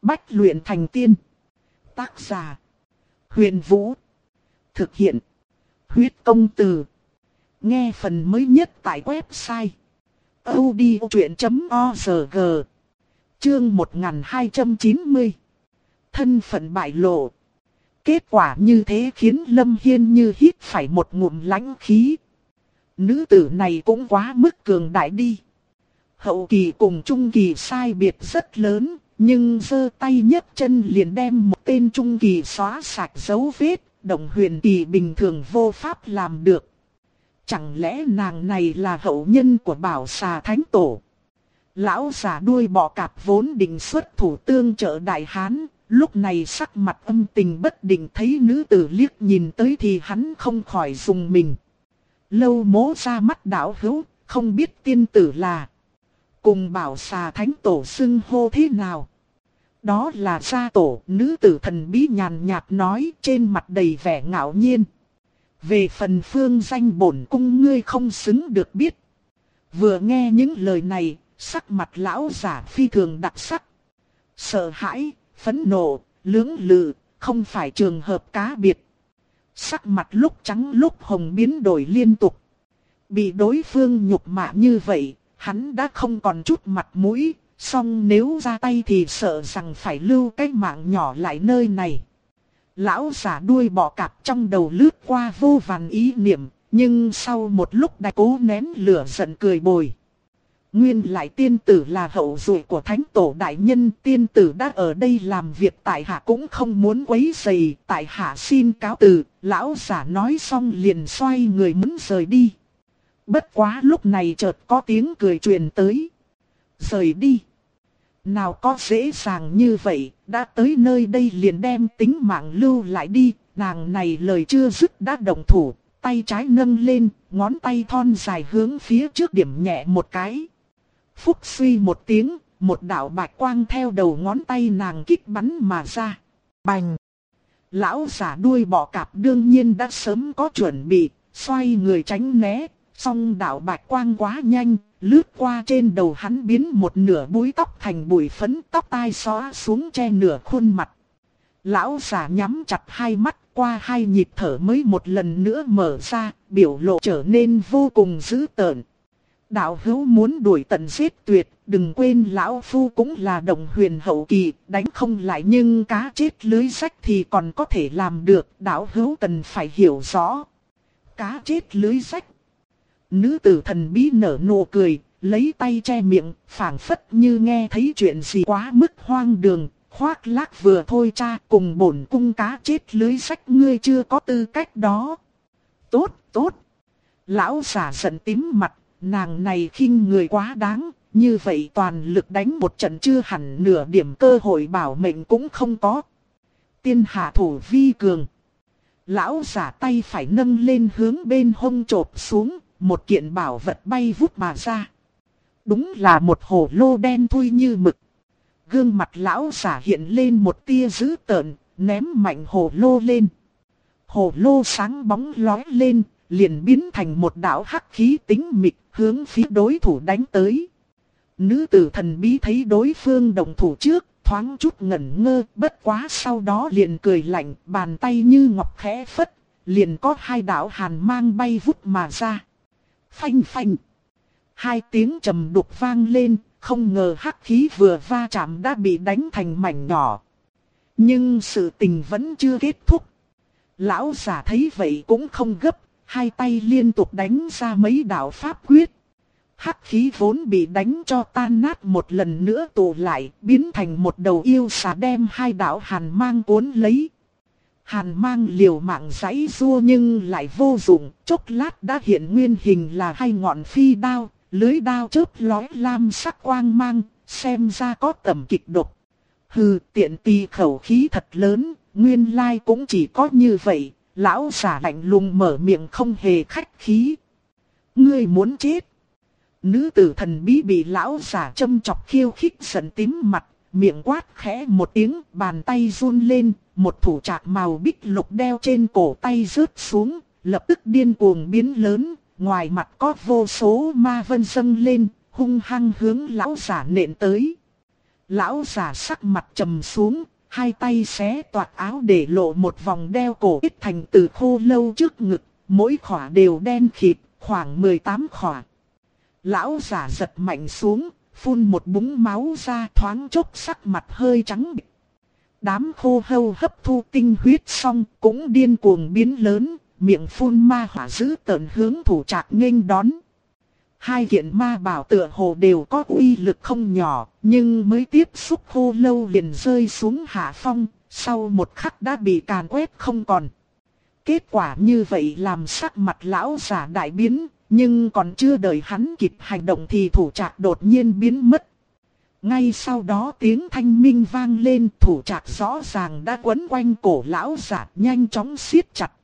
Bách luyện thành tiên. Tác giả: Huyền Vũ. Thực hiện: Huyết Công Từ. Nghe phần mới nhất tại website audiochuyện.org. Chương 1290. Thân phận bại lộ. Kết quả như thế khiến Lâm Hiên như hít phải một ngụm lãnh khí. Nữ tử này cũng quá mức cường đại đi. Hậu kỳ cùng trung kỳ sai biệt rất lớn, nhưng giơ tay nhấc chân liền đem một tên trung kỳ xóa sạch dấu vết, động huyền kỳ bình thường vô pháp làm được. Chẳng lẽ nàng này là hậu nhân của Bảo Xà Thánh Tổ? Lão già đuôi bọ cạp vốn định xuất thủ tương trợ Đại Hán, lúc này sắc mặt âm tình bất định, thấy nữ tử liếc nhìn tới thì hắn không khỏi rùng mình. Lâu Mỗ ra mắt đạo hữu, không biết tiên tử là cùng Bảo Xà Thánh Tổ xưng hô thế nào? Đó là gia tổ, nữ tử thần bí nhàn nhạt nói, trên mặt đầy vẻ ngạo nhiên. Về phần phương danh bổn cung ngươi không xứng được biết. Vừa nghe những lời này, sắc mặt lão giả phi thường đặc sắc. Sợ hãi, phẫn nộ, lưỡng lự, không phải trường hợp cá biệt. Sắc mặt lúc trắng lúc hồng biến đổi liên tục. Bị đối phương nhục mạ như vậy, hắn đã không còn chút mặt mũi, song nếu ra tay thì sợ rằng phải lưu cái mạng nhỏ lại nơi này. Lão giả đuôi bọ cạp trong đầu lướt qua vô vàn ý niệm, nhưng sau một lúc đã cố nén lửa giận cười bồi. Nguyên lại tiên tử là hậu duệ của Thánh Tổ đại nhân, tiên tử đã ở đây làm việc, tại hạ cũng không muốn quấy rầy, tại hạ xin cáo từ. Lão giả nói xong liền xoay người muốn rời đi. Bất quá lúc này chợt có tiếng cười truyền tới. Rời đi? Nào có dễ dàng như vậy, đã tới nơi đây liền đem tính mạng lưu lại đi. Nàng này lời chưa dứt đã động thủ, tay trái nâng lên, ngón tay thon dài hướng phía trước điểm nhẹ một cái. Phúc suy một tiếng, một đạo bạch quang theo đầu ngón tay nàng kích bắn mà ra. Bành! Lão giả đuôi bọ cạp đương nhiên đã sớm có chuẩn bị, xoay người tránh né, song đạo bạch quang quá nhanh, lướt qua trên đầu hắn biến một nửa búi tóc thành bụi phấn, tóc tai xóa xuống che nửa khuôn mặt. Lão giả nhắm chặt hai mắt, qua hai nhịp thở mới một lần nữa mở ra, biểu lộ trở nên vô cùng dữ tợn. Đạo hữu muốn đuổi tận giết tuyệt, đừng quên lão phu cũng là động huyền hậu kỳ, đánh không lại nhưng cá chết lưới rách thì còn có thể làm được, đạo hữu cần phải hiểu rõ. Cá chết lưới rách. Nữ tử thần bí nở nụ cười, lấy tay che miệng, phảng phất như nghe thấy chuyện gì quá mức hoang đường, khoác lác vừa thôi cha, cùng bổn cung cá chết lưới rách ngươi chưa có tư cách đó. Tốt, tốt. Lão giả giận tím mặt, nàng này khinh người quá đáng, như vậy toàn lực đánh một trận chưa hẳn nửa điểm cơ hội bảo mệnh cũng không có. Tiên hạ thủ vi cường. Lão giả tay phải nâng lên hướng bên hông chộp xuống, một kiện bảo vật bay vút mà ra. Đúng là một hồ lô đen thui như mực. Gương mặt lão giả hiện lên một tia dữ tợn, ném mạnh hồ lô lên. Hồ lô sáng bóng lóe lên, liền biến thành một đạo hắc khí tính mịch, hướng phía đối thủ đánh tới. Nữ tử thần bí thấy đối phương động thủ trước, thoáng chút ngẩn ngơ, bất quá sau đó liền cười lạnh, bàn tay như ngọc khẽ phất, liền có hai đạo hàn mang bay vút mà ra. Phanh phanh. Hai tiếng trầm đục vang lên, không ngờ hắc khí vừa va chạm đã bị đánh thành mảnh nhỏ. Nhưng sự tình vẫn chưa kết thúc. Lão giả thấy vậy cũng không gấp, hai tay liên tục đánh ra mấy đạo pháp quyết. Hắc khí vốn bị đánh cho tan nát một lần nữa tụ lại, biến thành một đầu yêu xà đem hai đạo hàn mang cuốn lấy. Hàn mang liều mạng giãy giụa nhưng lại vô dụng, chốc lát đã hiện nguyên hình là hai ngọn phi đao, lưới đao chớp lóe lam sắc quang mang, xem ra có tầm kịch độc. Hừ, tiện tì khẩu khí thật lớn, nguyên lai cũng chỉ có như vậy. Lão giả lạnh lùng mở miệng không hề khách khí. Ngươi muốn chết. Nữ tử thần bí bị lão giả châm chọc khiêu khích giận tím mặt, miệng quát khẽ một tiếng, bàn tay run lên, một thủ trạc màu bích lục đeo trên cổ tay rớt xuống, lập tức điên cuồng biến lớn, ngoài mặt có vô số ma vân dâng lên, hung hăng hướng lão giả nện tới. Lão già sắc mặt trầm xuống, hai tay xé toạc áo để lộ một vòng đeo cổ kết thành từ khô lâu trước ngực, mỗi khỏa đều đen khịt, khoảng 18 khỏa. Lão già giật mạnh xuống, phun một búng máu ra, thoáng chốc sắc mặt hơi trắng bệch. Đám khô lâu hấp thu tinh huyết xong cũng điên cuồng biến lớn, miệng phun ma hỏa dữ tợn hướng Thủ Trạc nghênh đón. Hai kiện ma bảo tựa hồ đều có uy lực không nhỏ, nhưng mới tiếp xúc khô lâu liền rơi xuống hạ phong, sau một khắc đã bị càn quét không còn. Kết quả như vậy làm sắc mặt lão già đại biến, nhưng còn chưa đợi hắn kịp hành động thì Thủ Trạc đột nhiên biến mất. Ngay sau đó tiếng thanh minh vang lên, Thủ Trạc rõ ràng đã quấn quanh cổ lão già nhanh chóng siết chặt.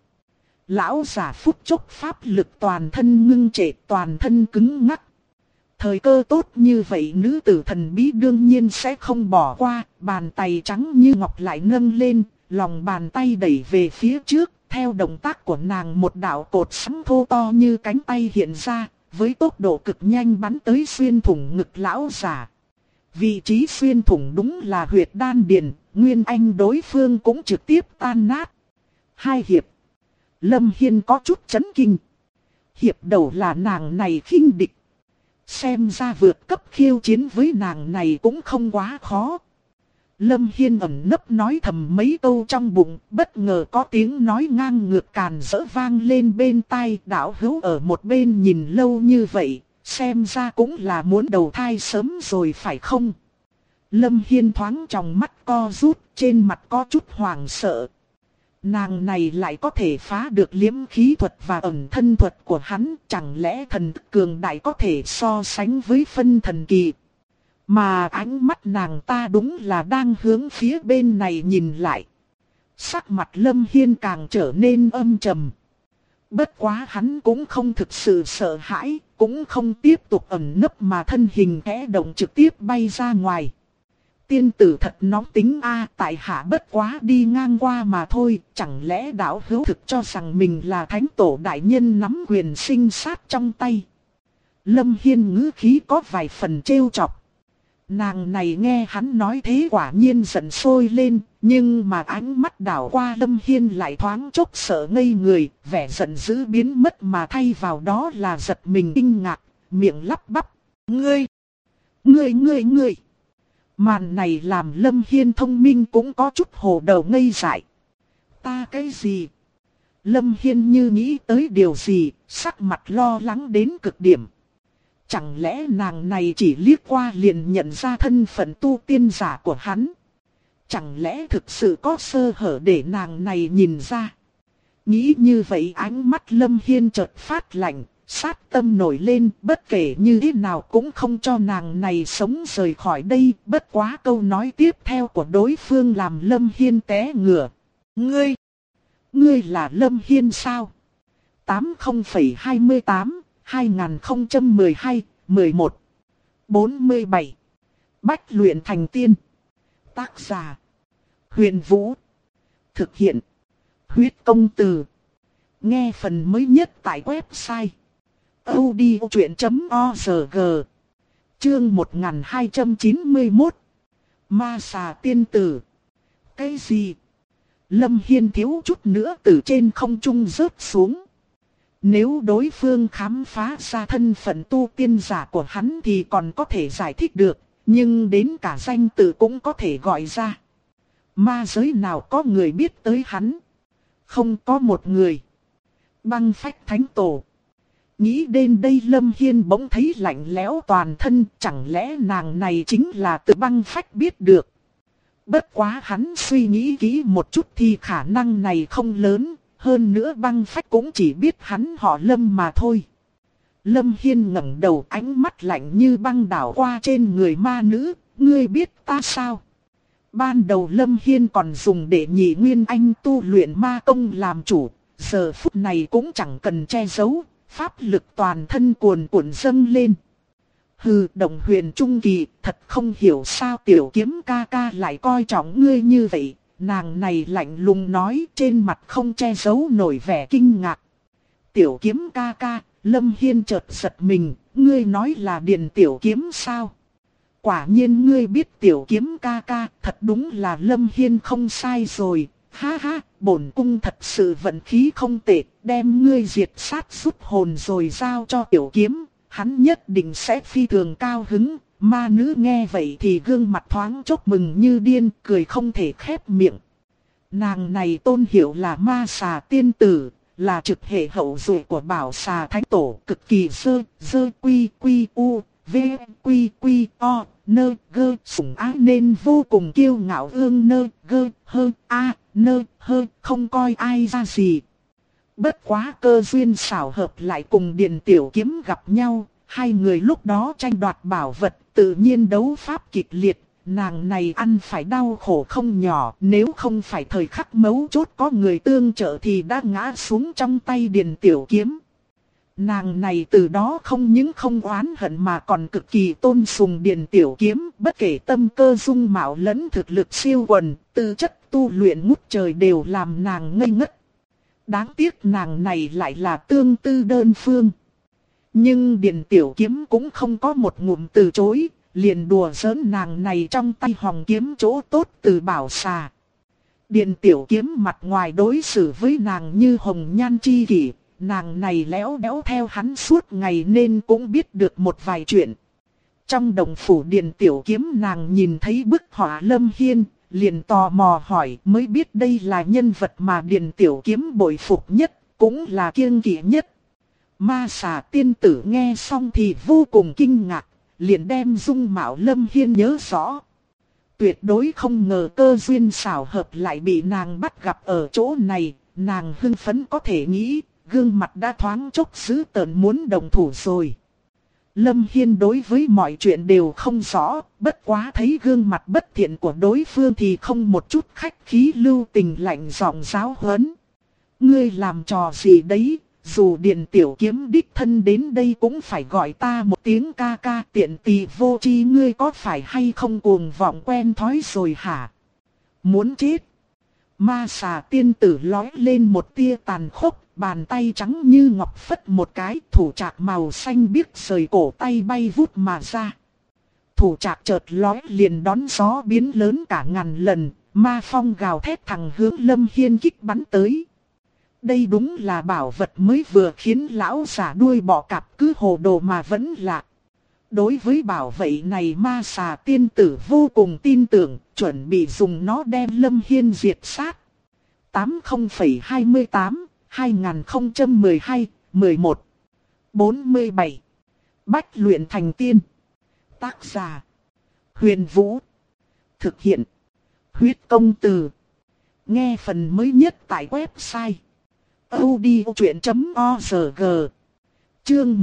Lão già phút chốc pháp lực toàn thân ngưng trệ, toàn thân cứng ngắc. Thời cơ tốt như vậy nữ tử thần bí đương nhiên sẽ không bỏ qua, bàn tay trắng như ngọc lại nâng lên, lòng bàn tay đẩy về phía trước, theo động tác của nàng một đạo cột sáng thô to như cánh tay hiện ra, với tốc độ cực nhanh bắn tới xuyên thủng ngực lão già. Vị trí xuyên thủng đúng là huyệt đan điền, nguyên anh đối phương cũng trực tiếp tan nát. Hai hiệp. Lâm Hiên có chút chấn kinh. Hiệp đầu là nàng này khinh địch. Xem ra vượt cấp khiêu chiến với nàng này cũng không quá khó. Lâm Hiên ẩn nấp nói thầm mấy câu trong bụng, bất ngờ có tiếng nói ngang ngược càn rỡ vang lên bên tai. Đạo hữu ở một bên nhìn lâu như vậy, xem ra cũng là muốn đầu thai sớm rồi phải không? Lâm Hiên thoáng trong mắt co rút, trên mặt có chút hoảng sợ. Nàng này lại có thể phá được liễm khí thuật và ẩn thân thuật của hắn, chẳng lẽ thần cường đại có thể so sánh với phân thần kỳ. Mà ánh mắt nàng ta đúng là đang hướng phía bên này nhìn lại. Sắc mặt Lâm Hiên càng trở nên âm trầm. Bất quá hắn cũng không thực sự sợ hãi, cũng không tiếp tục ẩn nấp mà thân hình khẽ động trực tiếp bay ra ngoài. Tiên tử thật nóng tính a, tại hạ bất quá đi ngang qua mà thôi, chẳng lẽ đạo hữu thực cho rằng mình là thánh tổ đại nhân nắm quyền sinh sát trong tay. Lâm Hiên ngữ khí có vài phần trêu chọc. Nàng này nghe hắn nói thế quả nhiên giận sôi lên, nhưng mà ánh mắt đảo qua Lâm Hiên lại thoáng chốc sợ ngây người, vẻ giận dữ biến mất mà thay vào đó là giật mình kinh ngạc, miệng lắp bắp. Ngươi! Màn này làm Lâm Hiên thông minh cũng có chút hồ đầu ngây dại. Ta cái gì? Lâm Hiên như nghĩ tới điều gì, sắc mặt lo lắng đến cực điểm. Chẳng lẽ nàng này chỉ liếc qua liền nhận ra thân phận tu tiên giả của hắn? Chẳng lẽ thực sự có sơ hở để nàng này nhìn ra? Nghĩ như vậy ánh mắt Lâm Hiên chợt phát lạnh, sát tâm nổi lên, bất kể như thế nào cũng không cho nàng này sống rời khỏi đây. Bất quá câu nói tiếp theo của đối phương làm Lâm Hiên té ngửa. Ngươi là Lâm Hiên sao? 80,28 2012 11 47 Bách luyện thành tiên. Tác giả Huyền Vũ. Thực hiện Huyết Công Từ. Nghe phần mới nhất tại website audiochuyện.org. Chương 1291. Ma xà tiên tử. Cái gì? Lâm Hiên thiếu chút nữa từ trên không trung rớt xuống. Nếu đối phương khám phá ra thân phận tu tiên giả của hắn thì còn có thể giải thích được, nhưng đến cả danh tự cũng có thể gọi ra. Ma giới nào có người biết tới hắn? Không có một người. Băng phách thánh tổ. Nghĩ đến đây Lâm Hiên bỗng thấy lạnh lẽo toàn thân, chẳng lẽ nàng này chính là từ băng phách biết được. Bất quá hắn suy nghĩ kỹ một chút thì khả năng này không lớn, hơn nữa băng phách cũng chỉ biết hắn họ Lâm mà thôi. Lâm Hiên ngẩng đầu, ánh mắt lạnh như băng đảo qua trên người ma nữ. Ngươi biết ta sao? Ban đầu Lâm Hiên còn dùng để nhị nguyên anh tu luyện ma công làm chủ, giờ phút này cũng chẳng cần che giấu, pháp lực toàn thân cuồn cuộn dâng lên. Hừ, Đồng Huyền trung kỳ, thật không hiểu sao Tiểu Kiếm ca ca lại coi trọng ngươi như vậy. Nàng này lạnh lùng nói, trên mặt không che giấu nổi vẻ kinh ngạc. Tiểu Kiếm ca ca, Lâm Hiên chợt giật mình, ngươi nói là Điền Tiểu Kiếm sao? Quả nhiên ngươi biết tiểu kiếm ca ca, thật đúng là Lâm Hiên không sai rồi. Ha ha, bổn cung thật sự vận khí không tệ, đem ngươi diệt sát rút hồn rồi giao cho tiểu kiếm, hắn nhất định sẽ phi thường cao hứng. Ma nữ nghe vậy thì gương mặt thoáng chốc mừng như điên, cười không thể khép miệng. Nàng này tôn hiệu là ma xà tiên tử, là trực hệ hậu duệ của bảo xà thánh tổ, cực kỳ dơ quy quy u, v quy quy o, nơ gơ sủng ái nên vô cùng kiêu ngạo ương nơ gơ hơ a nơ hơ, không coi ai ra gì. Bất quá cơ duyên xảo hợp lại cùng Điền Tiểu Kiếm gặp nhau, hai người lúc đó tranh đoạt bảo vật, tự nhiên đấu pháp kịch liệt. Nàng này ăn phải đau khổ không nhỏ, nếu không phải thời khắc mấu chốt có người tương trợ thì đã ngã xuống trong tay Điền Tiểu Kiếm. Nàng này từ đó không những không oán hận mà còn cực kỳ tôn sùng Điền Tiểu Kiếm, bất kể tâm cơ dung mạo lẫn thực lực siêu quần, tư chất tu luyện ngút trời đều làm nàng ngây ngất. Đáng tiếc nàng này lại là tương tư đơn phương. Nhưng Điền Tiểu Kiếm cũng không có một ngụm từ chối, liền đùa giỡn nàng này trong tay hòng kiếm chỗ tốt từ bảo xà. Điền Tiểu Kiếm mặt ngoài đối xử với nàng như hồng nhan chi kỷ, nàng này léo đéo theo hắn suốt ngày nên cũng biết được một vài chuyện. Trong đồng phủ Điền Tiểu Kiếm nàng nhìn thấy bức họa Lâm Hiên, liền tò mò hỏi, mới biết đây là nhân vật mà Điền Tiểu Kiếm bội phục nhất, cũng là kiêng kỵ nhất. Ma xà tiên tử nghe xong thì vô cùng kinh ngạc, liền đem dung mạo Lâm Hiên nhớ rõ. Tuyệt đối không ngờ cơ duyên xảo hợp lại bị nàng bắt gặp ở chỗ này, nàng hưng phấn có thể nghĩ, gương mặt đã thoáng chốc dữ tợn muốn đồng thủ rồi. Lâm Hiên đối với mọi chuyện đều không rõ, bất quá thấy gương mặt bất thiện của đối phương thì không một chút khách khí lưu tình lạnh giọng giáo huấn. Ngươi làm trò gì đấy, dù Điền Tiểu Kiếm đích thân đến đây cũng phải gọi ta một tiếng ca ca, tiện tỳ vô tri, ngươi có phải hay không cuồng vọng quen thói rồi hả? Muốn chết. Ma xà tiên tử lói lên một tia tàn khốc, bàn tay trắng như ngọc phất một cái, thủ trạc màu xanh biếc rời cổ tay bay vút mà ra. Thủ trạc chợt lói liền đón gió biến lớn cả ngàn lần, ma phong gào thét thẳng hướng Lâm Hiên kích bắn tới. Đây đúng là bảo vật mới vừa khiến lão giả đuôi bọ cạp cứ hồ đồ mà vẫn lạ. Đối với bảo vệ này ma xà tiên tử vô cùng tin tưởng, chuẩn bị dùng nó đem Lâm Hiên diệt sát. 80,28 2012 11 47 Bách luyện thành tiên. Tác giả Huyền Vũ. Thực hiện Huyết Công Từ. Nghe phần mới nhất tại website audiochuyện.org. Chương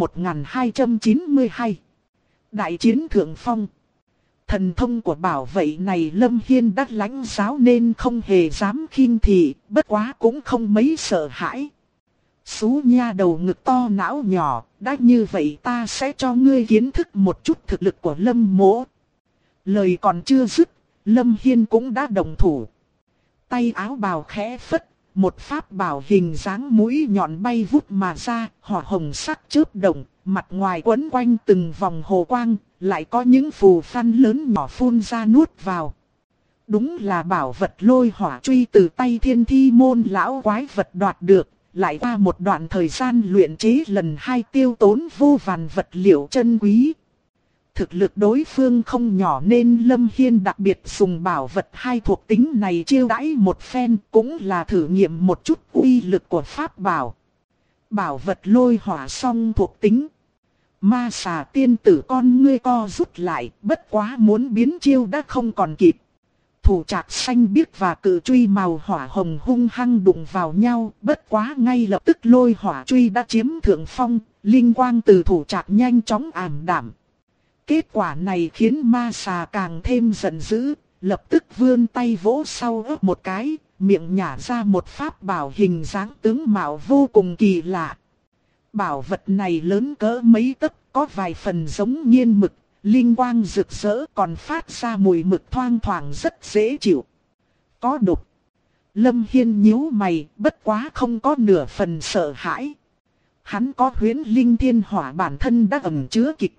1292. Đại chiến thượng phong. Thần thông của bảo vệ này Lâm Hiên đã lãnh giáo nên không hề dám khinh thị, bất quá cũng không mấy sợ hãi. Xú nha đầu ngực to não nhỏ, đã như vậy ta sẽ cho ngươi kiến thức một chút thực lực của Lâm mỗ. Lời còn chưa dứt, Lâm Hiên cũng đã động thủ. Tay áo bào khẽ phất, một pháp bảo hình dáng mũi nhọn bay vút mà ra, hỏa hồng sắc chớp động, mặt ngoài quấn quanh từng vòng hồ quang, lại có những phù văn lớn nhỏ phun ra nuốt vào. Đúng là bảo vật lôi hỏa truy từ tay Thiên Thi môn lão quái vật đoạt được, lại qua một đoạn thời gian luyện chế lần hai tiêu tốn vô vàn vật liệu chân quý. Thực lực đối phương không nhỏ nên Lâm Hiên đặc biệt dùng bảo vật hai thuộc tính này chiêu đãi một phen, cũng là thử nghiệm một chút uy lực của pháp bảo. Bảo vật lôi hỏa song thuộc tính. Ma xà tiên tử con ngươi co rút lại, bất quá muốn biến chiêu đã không còn kịp. Thủ trạc xanh biếc và cự truy màu hỏa hồng hung hăng đụng vào nhau, bất quá ngay lập tức lôi hỏa truy đã chiếm thượng phong, linh quang từ thủ trạc nhanh chóng ảm đạm. Kết quả này khiến ma xà càng thêm giận dữ, lập tức vươn tay vỗ sau ớt một cái, miệng nhả ra một pháp bảo hình dáng tướng mạo vô cùng kỳ lạ. Bảo vật này lớn cỡ mấy tấc, có vài phần giống nghiên mực, linh quang rực rỡ còn phát ra mùi mực thoang thoảng rất dễ chịu. Có độc. Lâm Hiên nhíu mày, bất quá không có nửa phần sợ hãi. Hắn có huyễn linh thiên hỏa bản thân đã ẩn chứa kịch độc,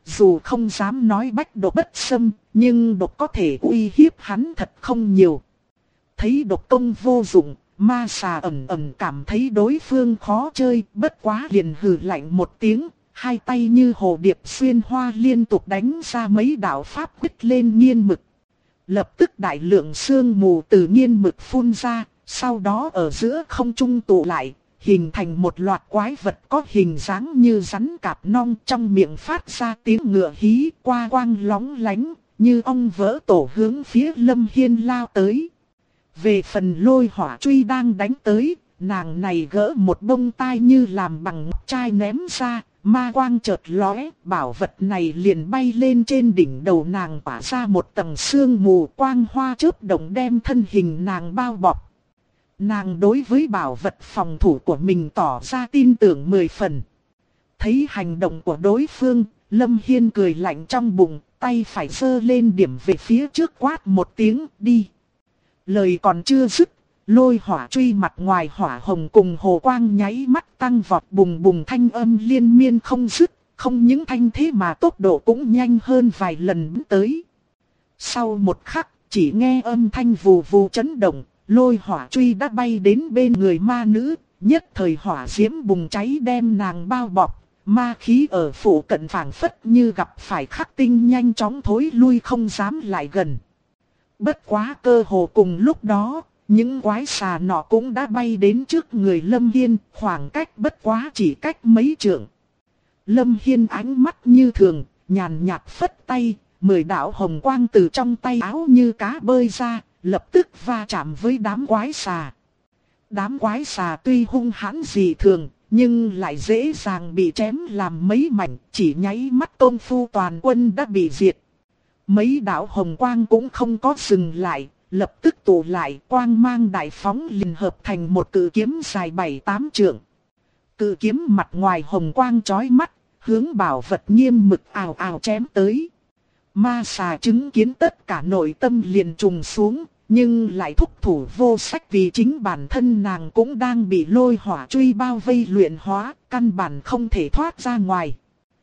dù không dám nói bách độc bất xâm, nhưng độc có thể uy hiếp hắn thật không nhiều. Thấy độc công vô dụng, ma xà ẩn ẩn cảm thấy đối phương khó chơi, bất quá liền hừ lạnh một tiếng, hai tay như hồ điệp xuyên hoa liên tục đánh ra mấy đạo pháp quyết lên nghiên mực. Lập tức đại lượng sương mù từ nghiên mực phun ra, sau đó ở giữa không trung tụ lại, hình thành một loạt quái vật có hình dáng như rắn cạp nong, trong miệng phát ra tiếng ngựa hí qua quang lóng lánh, như ong vỡ tổ hướng phía Lâm Hiên lao tới. Về phần Lôi Hỏa Truy đang đánh tới, nàng này gỡ một bông tai như làm bằng ngọc trai ném ra, ma quang chợt lóe, bảo vật này liền bay lên trên đỉnh đầu nàng, tỏa ra một tầng sương mù, quang hoa chớp động đem thân hình nàng bao bọc. Nàng đối với bảo vật phòng thủ của mình tỏ ra tin tưởng 10 phần. Thấy hành động của đối phương, Lâm Hiên cười lạnh trong bụng, tay phải giơ lên điểm về phía trước quát một tiếng, đi. Lời còn chưa dứt, Lôi Hỏa Truy mặt ngoài hỏa hồng cùng hồ quang nháy mắt tăng vọt, bùng bùng thanh âm liên miên không dứt, không những thanh thế mà tốc độ cũng nhanh hơn vài lần tới. Sau một khắc, chỉ nghe âm thanh vù vù chấn động, Lôi Hỏa Truy đã bay đến bên người ma nữ, nhất thời hỏa diễm bùng cháy đem nàng bao bọc, ma khí ở phủ cận phảng phất như gặp phải khắc tinh nhanh chóng thối lui không dám lại gần. Bất quá cơ hồ cùng lúc đó, những quái xà nọ cũng đã bay đến trước người Lâm Hiên, khoảng cách bất quá chỉ cách mấy trượng. Lâm Hiên ánh mắt như thường, nhàn nhạt phất tay, 10 đạo hồng quang từ trong tay áo như cá bơi ra, lập tức va chạm với đám quái xà. Đám quái xà tuy hung hãn dị thường, nhưng lại dễ dàng bị chém làm mấy mảnh, chỉ nháy mắt công phu toàn quân đã bị diệt. Mấy đạo hồng quang cũng không có dừng lại, lập tức tụ lại, quang mang đại phóng liền hợp thành một cự kiếm dài 7-8 trượng. Cự kiếm mặt ngoài hồng quang chói mắt, hướng bảo vật nghiêm mực ào ào chém tới. Ma xà chứng kiến tất cả nội tâm liền trùng xuống, nhưng lại thúc thủ vô sách vì chính bản thân nàng cũng đang bị Lôi Hỏa Truy bao vây luyện hóa, căn bản không thể thoát ra ngoài.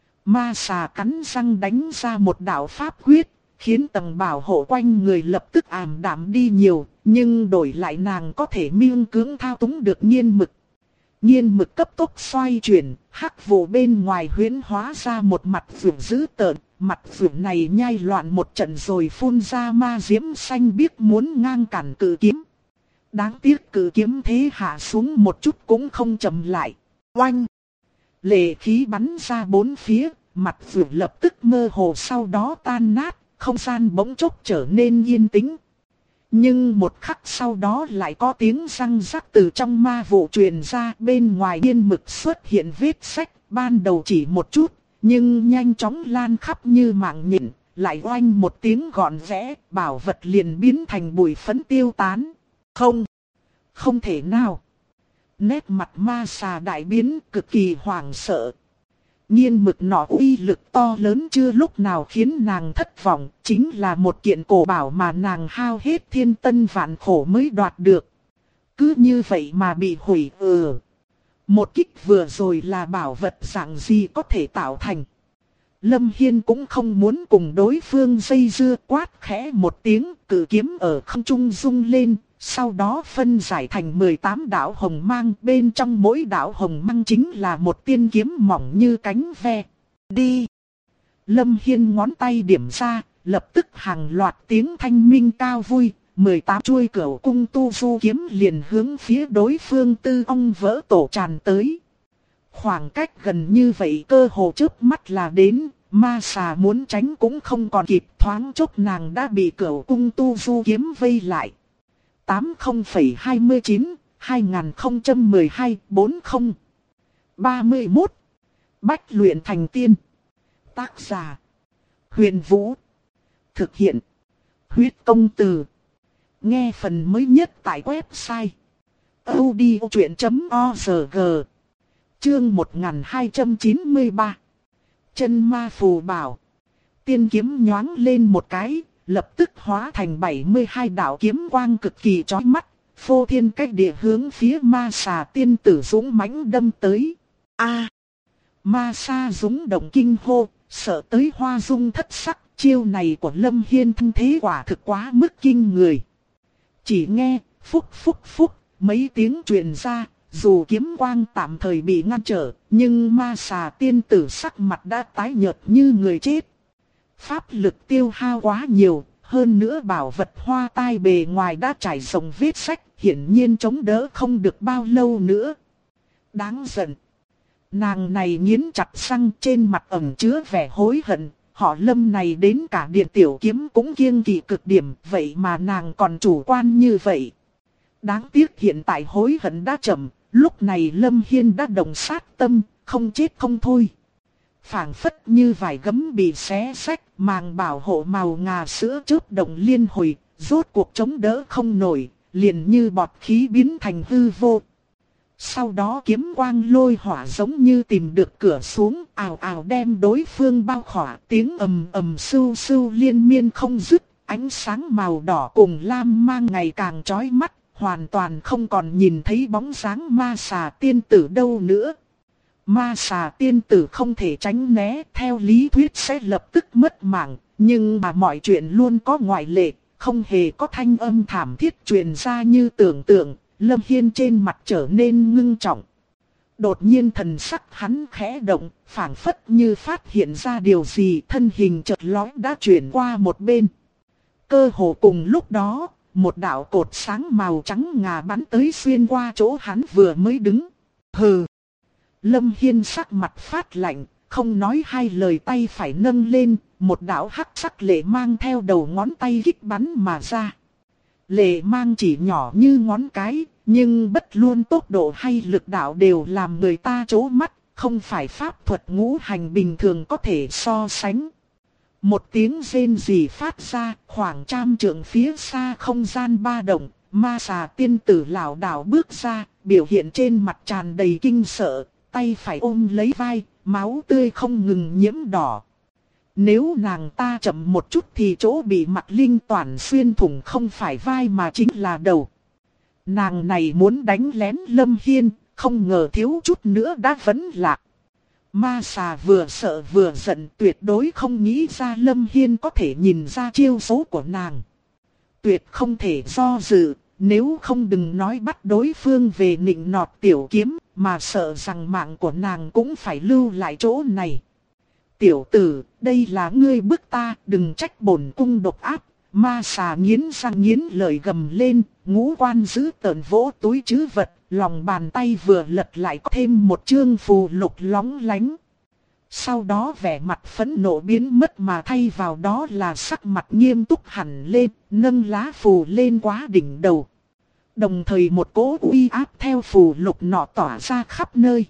Ma xà cắn răng đánh ra một đạo pháp quyết, khiến tầng bảo hộ quanh người lập tức ảm đạm đi nhiều, nhưng đổi lại nàng có thể miễn cưỡng thao túng được nghiên mực. Nghiên mực cấp tốc xoay chuyển, hắc vụ bên ngoài huyễn hóa ra một mặt vượn dữ tợn, mặt vượn này nhai loạn một trận rồi phun ra ma diễm xanh biếc muốn ngang cản cự kiếm. Đáng tiếc cự kiếm thế hạ xuống một chút cũng không chậm lại. Oanh! Lệ khí bắn ra bốn phía, mặt vượn lập tức mơ hồ sau đó tan nát, không gian bỗng chốc trở nên yên tĩnh. Nhưng một khắc sau đó lại có tiếng răng rắc từ trong ma vụ truyền ra, bên ngoài nghiên mực xuất hiện vết sách, ban đầu chỉ một chút, nhưng nhanh chóng lan khắp như mạng nhện, lại oanh một tiếng gọn rẽ, bảo vật liền biến thành bụi phấn tiêu tán. Không thể nào. Nét mặt ma xà đại biến, cực kỳ hoảng sợ. Nghiên mực nọ uy lực to lớn chưa lúc nào khiến nàng thất vọng, chính là một kiện cổ bảo mà nàng hao hết thiên tân vạn khổ mới đoạt được. Cứ như vậy mà bị hủy. Một kích vừa rồi là bảo vật dạng gì có thể tạo thành. Lâm Hiên cũng không muốn cùng đối phương dây dưa, quát khẽ một tiếng, cự kiếm ở không trung rung lên. Sau đó phân giải thành 18 đạo hồng mang, bên trong mỗi đạo hồng mang chính là một tiên kiếm mỏng như cánh ve. Đi! Lâm Hiên ngón tay điểm ra, lập tức hàng loạt tiếng thanh minh cao vui, 18 chuôi cửu cung tu du kiếm liền hướng phía đối phương tư ong vỡ tổ tràn tới. Khoảng cách gần như vậy cơ hồ chớp mắt là đến, ma xà muốn tránh cũng không còn kịp, thoáng chốc nàng đã bị cửu cung tu du kiếm vây lại. 80,29, 2012, 40. 31. Bách luyện thành tiên. Tác giả: Huyền Vũ. Thực hiện: Huyết Công Từ. Nghe phần mới nhất tại website audiochuyen.org. Chương 1293. Chân ma phù bảo. Tiên kiếm nhoáng lên một cái, lập tức hóa thành 72 đạo kiếm quang cực kỳ chói mắt, phô thiên cách địa hướng phía ma xà tiên tử dũng mãnh đâm tới. Ma xà dũng động kinh hô, sợ tới hoa dung thất sắc, chiêu này của Lâm Hiên thân thế quả thực quá mức kinh người. Chỉ nghe, phúc phúc phúc, mấy tiếng truyền ra, dù kiếm quang tạm thời bị ngăn trở, nhưng ma xà tiên tử sắc mặt đã tái nhợt như người chết. Pháp lực tiêu hao quá nhiều, hơn nữa bảo vật hoa tai bề ngoài đã trải rộng vết sách, hiển nhiên chống đỡ không được bao lâu nữa. Đáng giận. Nàng này nghiến chặt răng, trên mặt ẩn chứa vẻ hối hận. Họ Lâm này đến cả Điện Tiểu Kiếm cũng kiêng kỵ cực điểm, vậy mà nàng còn chủ quan như vậy. Đáng tiếc hiện tại hối hận đã chậm, lúc này Lâm Hiên đã động sát tâm, không chết không thôi. Phảng phất như vải gấm bị xé xách, màng bảo hộ màu ngà sữa chớp động liên hồi, rốt cuộc chống đỡ không nổi, liền như bọt khí biến thành hư vô. Sau đó kiếm quang lôi hỏa giống như tìm được cửa xuống, ào ào đem đối phương bao khỏa, tiếng ầm ầm sưu sưu liên miên không dứt, ánh sáng màu đỏ cùng lam mang ngày càng chói mắt, hoàn toàn không còn nhìn thấy bóng dáng ma xà tiên tử đâu nữa. Ma xà tiên tử không thể tránh né, theo lý thuyết sẽ lập tức mất mạng, nhưng mà mọi chuyện luôn có ngoại lệ, không hề có thanh âm thảm thiết truyền ra như tưởng tượng. Lâm Hiên trên mặt trở nên ngưng trọng. Đột nhiên thần sắc hắn khẽ động, phảng phất như phát hiện ra điều gì, thân hình chợt lóe đã chuyển qua một bên. Cơ hồ cùng lúc đó, một đạo cột sáng màu trắng ngà bắn tới xuyên qua chỗ hắn vừa mới đứng. Hừ! Lâm Hiên sắc mặt phát lạnh, không nói hai lời, tay phải nâng lên, một đạo hắc sắc lệ mang theo đầu ngón tay kích bắn mà ra. Lệ mang chỉ nhỏ như ngón cái, nhưng bất luận tốc độ hay lực đạo đều làm người ta chố mắt, không phải pháp thuật ngũ hành bình thường có thể so sánh. Một tiếng rên rỉ phát ra, khoảng trăm trượng phía xa không gian ba động, ma xà tiên tử lảo đảo bước ra, biểu hiện trên mặt tràn đầy kinh sợ, tay phải ôm lấy vai, máu tươi không ngừng nhiễm đỏ. Nếu nàng ta chậm một chút thì chỗ bị mặt linh toàn xuyên thủng không phải vai mà chính là đầu. Nàng này muốn đánh lén Lâm Hiên, không ngờ thiếu chút nữa đã vấn lạc. Ma xà vừa sợ vừa giận, tuyệt đối không nghĩ ra Lâm Hiên có thể nhìn ra chiêu số của nàng. Tuyệt không thể do dự, nếu không đừng nói bắt đối phương về nịnh nọt tiểu kiếm, mà sợ rằng mạng của nàng cũng phải lưu lại chỗ này. Tiểu tử, đây là ngươi bức ta, đừng trách bổn cung độc ác. Ma xà nghiến răng nghiến lợi gầm lên, ngũ quan giữ tợn vỗ túi trữ vật, lòng bàn tay vừa lật lại có thêm một chương phù lục lóng lánh. Sau đó vẻ mặt phẫn nộ biến mất mà thay vào đó là sắc mặt nghiêm túc hẳn lên, nâng lá phù lên quá đỉnh đầu. Đồng thời một cỗ uy áp theo phù lục nọ tỏa ra khắp nơi.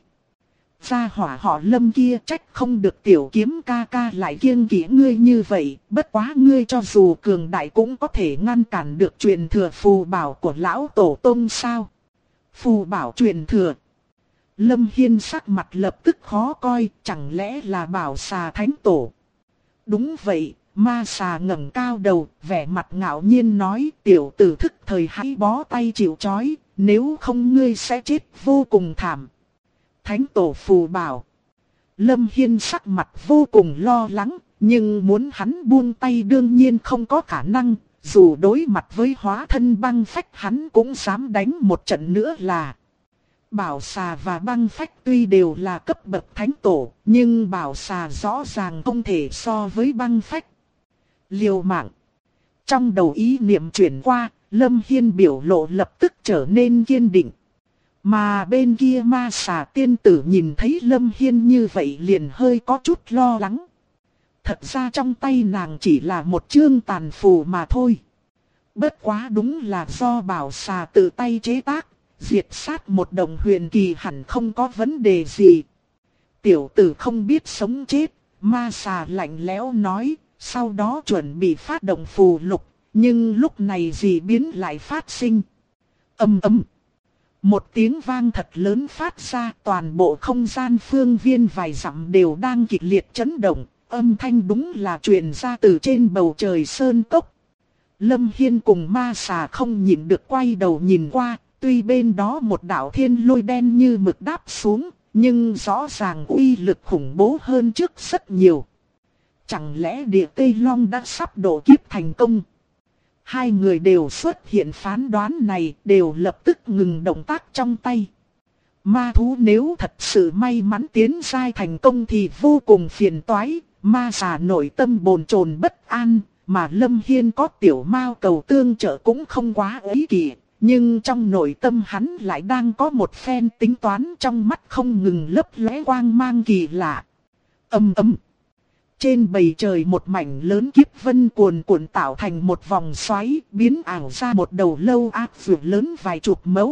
Gia hỏa họ Lâm kia trách không được tiểu kiếm ca ca lại kiêng kỵ ngươi như vậy, bất quá ngươi cho dù cường đại cũng có thể ngăn cản được truyền thừa phù bảo của lão tổ tông sao? Phù bảo truyền thừa. Lâm Hiên sắc mặt lập tức khó coi, chẳng lẽ là bảo xà thánh tổ? Đúng vậy, ma xà ngẩng cao đầu, vẻ mặt ngạo nhiên nói, tiểu tử thức thời hãy bó tay chịu trói, nếu không ngươi sẽ chết vô cùng thảm. Thánh tổ phù bảo. Lâm Hiên sắc mặt vô cùng lo lắng, nhưng muốn hắn buông tay đương nhiên không có khả năng, dù đối mặt với hóa thân băng phách hắn cũng dám đánh một trận nữa là. Bảo xà và băng phách tuy đều là cấp bậc thánh tổ, nhưng bảo xà rõ ràng không thể so với băng phách. Liều mạng. Trong đầu ý niệm chuyển qua, Lâm Hiên biểu lộ lập tức trở nên kiên định. Mà bên kia ma xà tiên tử nhìn thấy Lâm Hiên như vậy liền hơi có chút lo lắng. Thật ra trong tay nàng chỉ là một chương tàn phù mà thôi. Bất quá đúng là do bảo xà tự tay chế tác, diệt sát một đồng huyền kỳ hẳn không có vấn đề gì. Tiểu tử không biết sống chết, ma xà lạnh lẽo nói, sau đó chuẩn bị phát động phù lục, nhưng lúc này dị biến lại phát sinh. Ầm ầm. Một tiếng vang thật lớn phát ra, toàn bộ không gian phương viên vài dặm đều đang kịch liệt chấn động, âm thanh đúng là truyền ra từ trên bầu trời sơn cốc. Lâm Hiên cùng ma xà không nhịn được quay đầu nhìn qua, tuy bên đó một đạo thiên lôi đen như mực đáp xuống, nhưng rõ ràng uy lực khủng bố hơn trước rất nhiều. Chẳng lẽ địa Tây Long đã sắp độ kiếp thành công? Hai người đều xuất hiện phán đoán này, đều lập tức ngừng động tác trong tay. Ma thú nếu thật sự may mắn tiến giai thành công thì vô cùng phiền toái, ma xà nội tâm bồn chồn bất an, mà Lâm Hiên có tiểu mao cầu tương trợ cũng không quá ý kỷ. Nhưng trong nội tâm hắn lại đang có một phen tính toán, trong mắt không ngừng lấp lóe quang mang kỳ lạ. Ầm ầm. Trên bầu trời một mảnh lớn kiếp vân cuồn cuộn tạo thành một vòng xoáy, biến ảo ra một đầu lâu ác vượt lớn vài chục mẫu.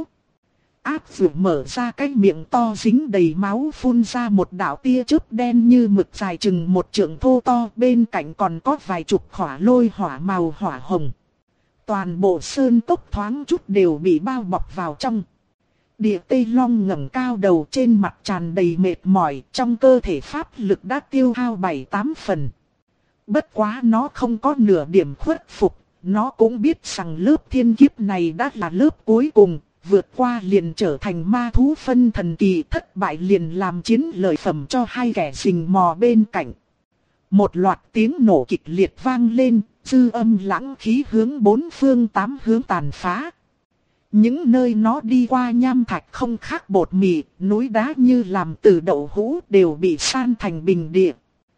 Ác vượt mở ra cái miệng to dính đầy máu, phun ra một đạo tia chớp đen như mực dài chừng một trượng thô to, bên cạnh còn có vài chục khỏa lôi hỏa màu hỏa hồng. Toàn bộ sơn cốc thoáng chút đều bị bao bọc vào trong. Địa Tây Long ngẩng cao đầu, trên mặt tràn đầy mệt mỏi, trong cơ thể pháp lực đã tiêu hao 7-8 phần. Bất quá nó không có nửa điểm khuất phục, nó cũng biết rằng lớp thiên kiếp này đã là lớp cuối cùng, vượt qua liền trở thành ma thú phân thần kỳ, thất bại liền làm chiến lợi phẩm cho hai kẻ rình mò bên cạnh. Một loạt tiếng nổ kịch liệt vang lên, dư âm lãng khí hướng bốn phương tám hướng tàn phá. Những nơi nó đi qua nham thạch không khác bột mì, núi đá như làm từ đậu hũ đều bị san thành bình địa.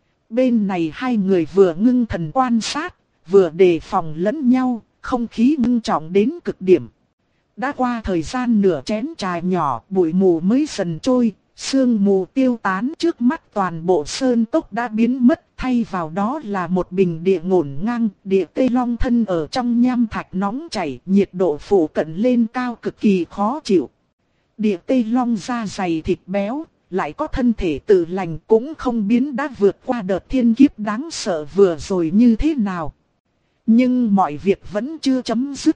Bên này hai người vừa ngưng thần quan sát, vừa đề phòng lẫn nhau, không khí ngưng trọng đến cực điểm. Đã qua thời gian nửa chén trà nhỏ, bụi mù mới dần trôi, sương mù tiêu tán, trước mắt toàn bộ sơn cốc đã biến mất, thay vào đó là một bình địa ngổn ngang. Địa Tây Long thân ở trong nham thạch nóng chảy, nhiệt độ phủ cận lên cao cực kỳ khó chịu. Địa Tây Long da dày thịt béo, lại có thân thể tự lành, cũng không biến đã vượt qua đợt thiên kiếp đáng sợ vừa rồi như thế nào. Nhưng mọi việc vẫn chưa chấm dứt.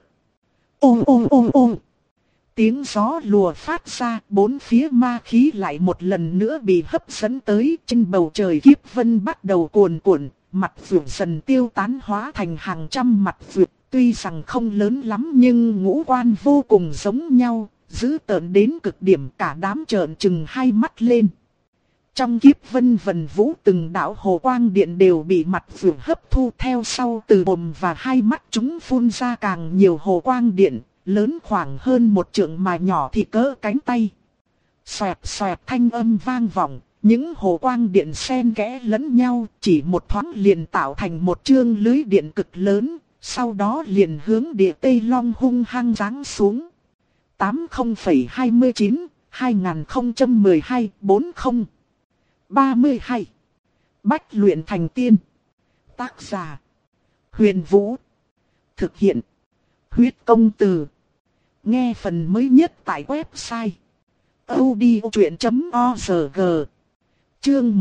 Ô ô ô ô. Tiếng gió lùa phát ra, bốn phía ma khí lại một lần nữa bị hấp dẫn tới, trên bầu trời kiếp vân bắt đầu cuồn cuộn, mặt vượt dần tiêu tán hóa thành hàng trăm mặt vượt, tuy rằng không lớn lắm nhưng ngũ quan vô cùng giống nhau, dữ tợn đến cực điểm, cả đám trợn trừng hai mắt lên. Trong kiếp vân vần vũ từng đạo hồ quang điện đều bị mặt vượt hấp thu, theo sau từ mồm và hai mắt chúng phun ra càng nhiều hồ quang điện, lớn khoảng hơn một trượng mà nhỏ thì cỡ cánh tay. Xoẹt xoẹt thanh âm vang vọng, những hồ quang điện xen kẽ lẫn nhau, chỉ một thoáng liền tạo thành một chương lưới điện cực lớn, sau đó liền hướng Địa Tây Long hung hăng giáng xuống. 80,29, 2012, 40, 32. Bách luyện thành tiên. Tác giả: Huyền Vũ. Thực hiện: Huyết Công Từ. Nghe phần mới nhất tại website audiochuyện.org. Chương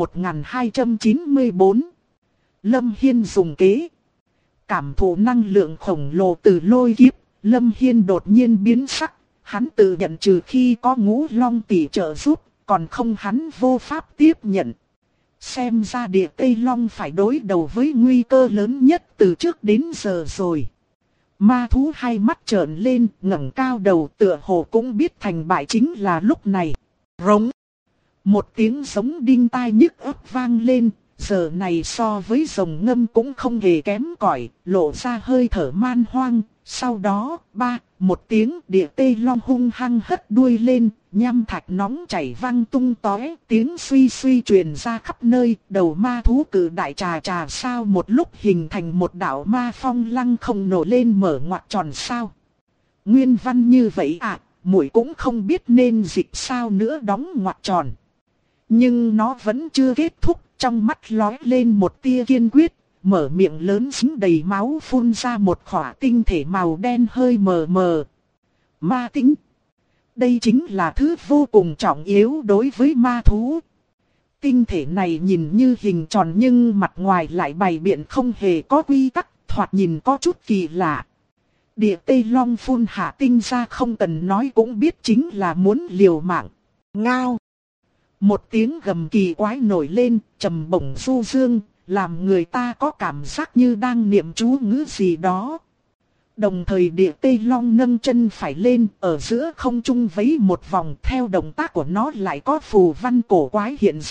1294. Lâm Hiên dùng kế. Cảm thụ năng lượng khổng lồ từ lôi kiếp, Lâm Hiên đột nhiên biến sắc. Hắn tự nhận trừ khi có Ngũ Long tỷ trợ giúp, còn không hắn vô pháp tiếp nhận. Xem ra Địa Tây Long phải đối đầu với nguy cơ lớn nhất từ trước đến giờ rồi. Ma thú hai mắt trợn lên, ngẩng cao đầu, tựa hồ cũng biết thành bại chính là lúc này. Rống. Một tiếng giống đinh tai nhức óc vang lên, giờ này so với rồng ngâm cũng không hề kém cỏi, lộ ra hơi thở man hoang. Sau đó, một tiếng, Địa Tây Long hung hăng hất đuôi lên, nham thạch nóng chảy vang tung tóe, tiếng suy suy truyền ra khắp nơi, đầu ma thú cự đại trà trà sao một lúc hình thành một đạo ma phong lăng không nổ lên mở ngoặt tròn sao. Nguyên văn như vậy à, muội cũng không biết nên dịch sao nữa đóng ngoặt tròn. Nhưng nó vẫn chưa kết thúc, trong mắt lóe lên một tia kiên quyết. Mở miệng lớn dính đầy máu phun ra một khỏa tinh thể màu đen hơi mờ mờ. Ma tinh. Đây chính là thứ vô cùng trọng yếu đối với ma thú. Tinh thể này nhìn như hình tròn nhưng mặt ngoài lại bày biện không hề có quy tắc, thoạt nhìn có chút kỳ lạ. Địa Tây Long phun hạ tinh ra không cần nói cũng biết chính là muốn liều mạng. Ngao. Một tiếng gầm kỳ quái nổi lên, trầm bổng du dương, làm người ta có cảm giác như đang niệm chú ngữ gì đó. Đồng thời Địa Tây Long nâng chân phải lên, ở giữa không trung vẫy một vòng, theo động tác của nó lại có phù văn cổ quái hiện ra,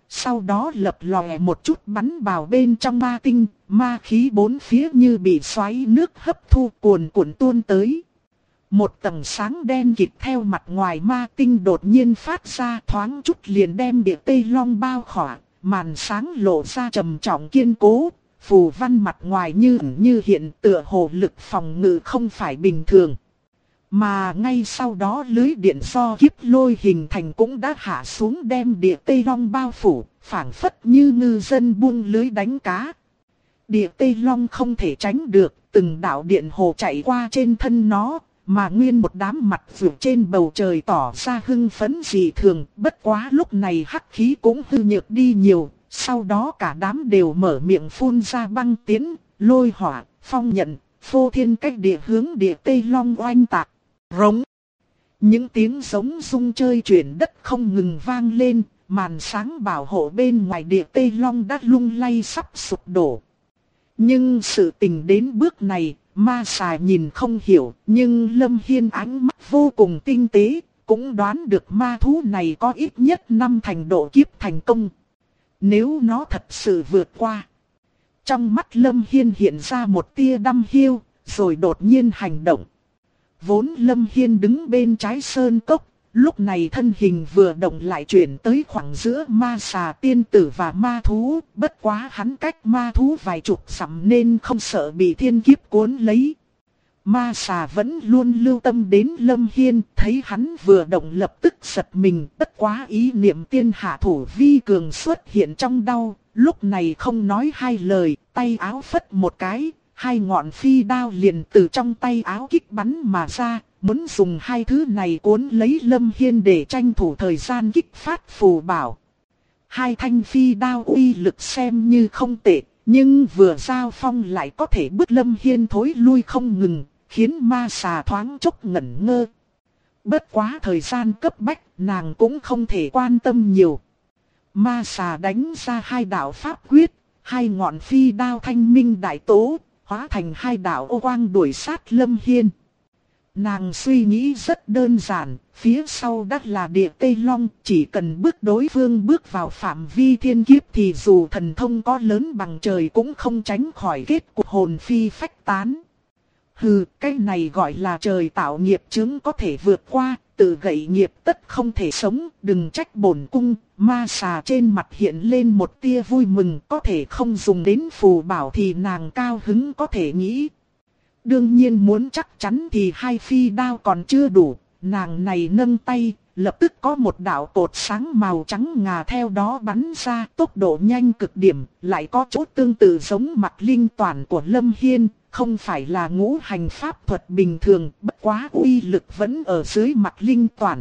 sau đó lập lòe một chút bắn vào bên trong ma tinh, ma khí bốn phía như bị xoáy nước hấp thu cuồn cuộn tuôn tới. Một tầng sáng đen kịt theo mặt ngoài ma tinh đột nhiên phát ra, thoáng chút liền đem Địa Tây Long bao khỏa, màn sáng lộ ra trầm trọng kiên cố, phù văn mặt ngoài như ẩn như hiện, tựa hồ lực phòng ngự không phải bình thường. Mà ngay sau đó lưới điện do kiếp lôi hình thành cũng đã hạ xuống đem Địa Tây Long bao phủ, phảng phất như ngư dân buông lưới đánh cá. Địa Tây Long không thể tránh được, từng đạo điện hồ chạy qua trên thân nó, mà nguyên một đám mặt vượt trên bầu trời tỏ ra hưng phấn dị thường. Bất quá lúc này hắc khí cũng hư nhược đi nhiều, sau đó cả đám đều mở miệng phun ra băng tiến, lôi hỏa, phong nhận, phô thiên cách địa hướng Địa Tây Long oanh tạc. Rống. Những tiếng giống rung chơi chuyển đất không ngừng vang lên, màn sáng bảo hộ bên ngoài Địa Tây Long đã lung lay sắp sụp đổ. Nhưng sự tình đến bước này, ma xà nhìn không hiểu, nhưng Lâm Hiên ánh mắt vô cùng tinh tế, cũng đoán được ma thú này có ít nhất 5 thành độ kiếp thành công. Nếu nó thật sự vượt qua. Trong mắt Lâm Hiên hiện ra một tia đăm hiu, rồi đột nhiên hành động. Vốn Lâm Hiên đứng bên trái sơn cốc, lúc này thân hình vừa động lại chuyển tới khoảng giữa ma xà tiên tử và ma thú. Bất quá hắn cách ma thú vài chục dặm nên không sợ bị thiên kiếp cuốn lấy. Ma xà vẫn luôn lưu tâm đến Lâm Hiên, thấy hắn vừa động lập tức giật mình. Bất quá ý niệm tiên hạ thủ vi cường xuất hiện trong đau, lúc này không nói hai lời, tay áo phất một cái. Hai ngọn phi đao liền từ trong tay áo kích bắn mà ra, muốn dùng hai thứ này cuốn lấy Lâm Hiên để tranh thủ thời gian kích phát phù bảo. Hai thanh phi đao uy lực xem như không tệ, nhưng vừa giao phong lại có thể bức Lâm Hiên thối lui không ngừng, khiến ma xà thoáng chốc ngẩn ngơ. Bất quá thời gian cấp bách, nàng cũng không thể quan tâm nhiều. Ma xà đánh ra hai đạo pháp quyết, hai ngọn phi đao thanh minh đại tố, hóa thành hai đạo ô quang đuổi sát Lâm Hiên. Nàng suy nghĩ rất đơn giản, phía sau đất là Địa Tây Long, chỉ cần bước đối phương bước vào phạm vi thiên kiếp thì dù thần thông có lớn bằng trời cũng không tránh khỏi kết cục hồn phi phách tán. Hừ, cái này gọi là trời tạo nghiệp chướng có thể vượt qua, tự gậy nghiệp tất không thể sống, đừng trách bổn cung. Ma xà trên mặt hiện lên một tia vui mừng, có thể không dùng đến phù bảo thì nàng cao hứng có thể nghĩ. Đương nhiên muốn chắc chắn thì hai phi đao còn chưa đủ, nàng này nâng tay, lập tức có một đạo cột sáng màu trắng ngà theo đó bắn ra, tốc độ nhanh cực điểm, lại có chỗ tương tự giống mặt linh toàn của Lâm Hiên, không phải là ngũ hành pháp thuật bình thường, bất quá uy lực vẫn ở dưới mặt linh toàn.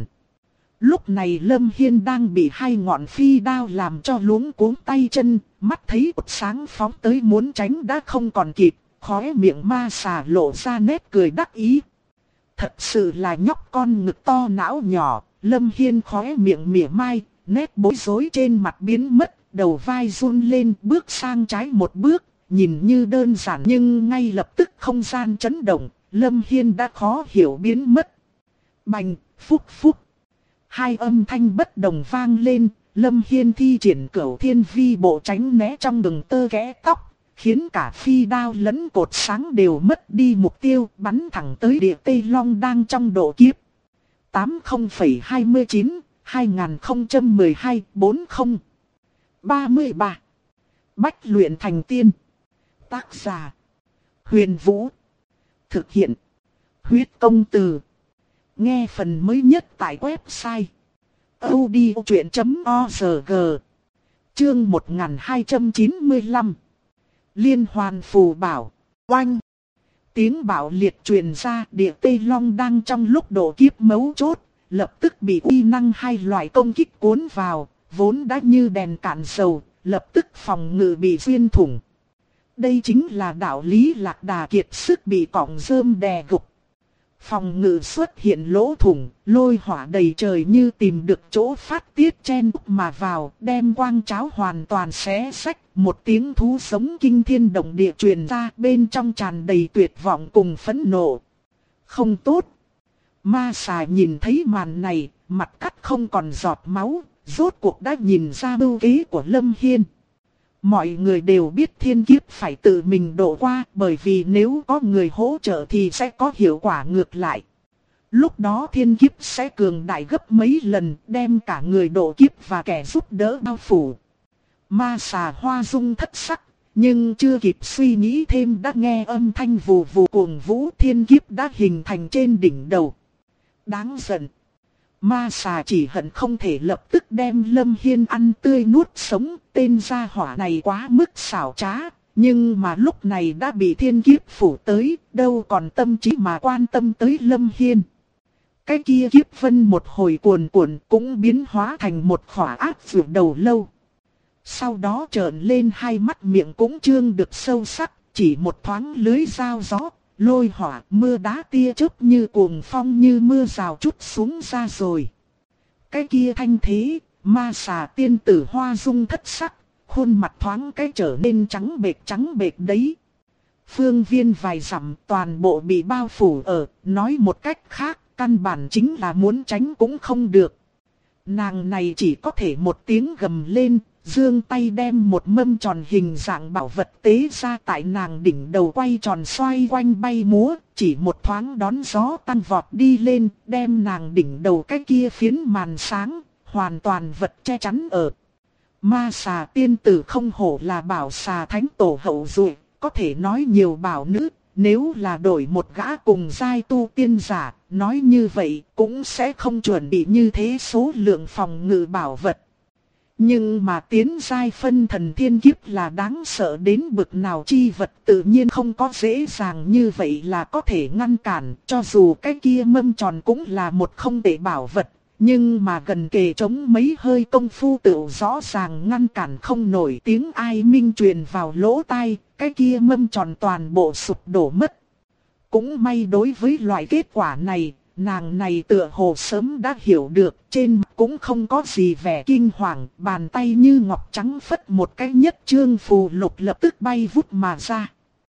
Lúc này Lâm Hiên đang bị hai ngọn phi đao làm cho luống cuống tay chân, mắt thấy cột sáng phóng tới muốn tránh đã không còn kịp, khóe miệng ma xà lộ ra nét cười đắc ý. Thật sự là nhóc con ngực to não nhỏ, Lâm Hiên khóe miệng mỉa mai, nét bối rối trên mặt biến mất, đầu vai run lên bước sang trái một bước, nhìn như đơn giản nhưng ngay lập tức không gian chấn động, Lâm Hiên đã khó hiểu biến mất. Bành, phúc phúc. Hai âm thanh bất đồng vang lên, Lâm Hiên thi triển Cửu Thiên Vi bộ tránh né trong đường tơ kẽ tóc, khiến cả phi đao lẫn cột sáng đều mất đi mục tiêu, bắn thẳng tới Địa Tây Long đang trong độ kiếp. 80,29, 2012, 40, 33. Bách luyện thành tiên. Tác giả: Huyền Vũ. Thực hiện: Huyết Công Từ. Nghe phần mới nhất tại website audiochuyện.org. Chương 1295. Liên hoàn phù bảo. Oanh. Tiếng bạo liệt truyền ra, Địa Tây Long đang trong lúc độ kiếp mấu chốt, lập tức bị uy năng hai loại công kích cuốn vào, vốn đã như đèn cạn dầu, lập tức phòng ngự bị xuyên thủng. Đây chính là đạo lý Lạc Đà kiệt sức bị cọng rơm đè gục. Phòng ngự xuất hiện lỗ thủng, lôi hỏa đầy trời như tìm được chỗ phát tiết chen mà vào, đem quang cháo hoàn toàn xé xách, một tiếng thú sống kinh thiên động địa truyền ra, bên trong tràn đầy tuyệt vọng cùng phẫn nộ. Không tốt. Ma xà nhìn thấy màn này, mặt cắt không còn giọt máu, rốt cuộc đã nhìn ra mưu kế của Lâm Hiên. Mọi người đều biết thiên kiếp phải tự mình độ qua, bởi vì nếu có người hỗ trợ thì sẽ có hiệu quả ngược lại. Lúc đó thiên kiếp sẽ cường đại gấp mấy lần, đem cả người độ kiếp và kẻ giúp đỡ bao phủ. Ma xà Hoa Dung thất sắc, nhưng chưa kịp suy nghĩ thêm đã nghe âm thanh vù vù cuồng vũ, thiên kiếp đã hình thành trên đỉnh đầu. Đáng giận. Ma xà chỉ hận không thể lập tức đem Lâm Hiên ăn tươi nuốt sống, tên gia hỏa này quá mức xảo trá, nhưng mà lúc này đã bị thiên kiếp phủ tới, đâu còn tâm trí mà quan tâm tới Lâm Hiên. Cái kia kiếp vân một hồi cuồn cuộn cũng biến hóa thành một khỏa ác vượt đầu lâu. Sau đó trợn lên hai mắt miệng cũng trương được sâu sắc, chỉ một thoáng lưới dao gió, lôi hỏa, mưa đá tia chớp như cuồng phong như mưa rào trút xuống ra rồi. Cái kia thanh thế, ma xà tiên tử Hoa Dung thất sắc, khuôn mặt thoáng cái trở nên trắng bệch đấy. Phương viên vài dặm toàn bộ bị bao phủ ở, nói một cách khác, căn bản chính là muốn tránh cũng không được. Nàng này chỉ có thể một tiếng gầm lên, giương tay đem một mâm tròn hình dạng bảo vật tế ra tại nàng đỉnh đầu quay tròn xoay quanh bay múa, chỉ một thoáng đón gió tăng vọt đi lên, đem nàng đỉnh đầu cái kia phiến màn sáng, hoàn toàn vật che chắn ở. Ma xà tiên tử không hổ là bảo xà thánh tổ hậu duệ, có thể nói nhiều bảo nữ, nếu là đổi một gã cùng giai tu tiên giả, nói như vậy cũng sẽ không chuẩn bị như thế số lượng phòng ngự bảo vật. Nhưng mà tiến giai phân thần thiên kiếp là đáng sợ đến bực nào, chi vật tự nhiên không có dễ dàng như vậy là có thể ngăn cản, cho dù cái kia mâm tròn cũng là một không tệ bảo vật, nhưng mà gần kề chống mấy hơi công phu tự rõ ràng ngăn cản không nổi, tiếng ai minh truyền vào lỗ tai, cái kia mâm tròn toàn bộ sụp đổ mất. Cũng may đối với loại kết quả này, nàng này tựa hồ sớm đã hiểu được, trên mặt cũng không có gì vẻ kinh hoàng, bàn tay như ngọc trắng phất một cái nhất chương phù lục lập tức bay vút mà ra.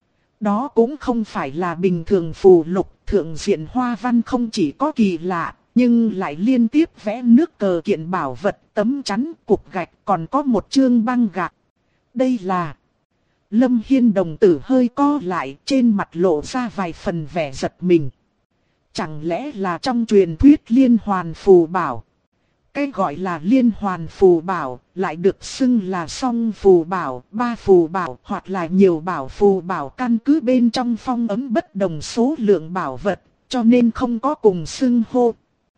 Đó cũng không phải là bình thường phù lục, thượng diện hoa văn không chỉ có kỳ lạ, nhưng lại liên tiếp vẽ nước cờ kiện bảo vật, tấm chắn, cục gạch, còn có một chương băng gạc. Đây là... Lâm Hiên đồng tử hơi co lại, trên mặt lộ ra vài phần vẻ giật mình. Chẳng lẽ là trong truyền thuyết liên hoàn phù bảo? Cái gọi là liên hoàn phù bảo, lại được xưng là song phù bảo, ba phù bảo, hoặc là nhiều bảo phù bảo, căn cứ bên trong phong ấn bất đồng số lượng bảo vật, cho nên không có cùng xưng hô.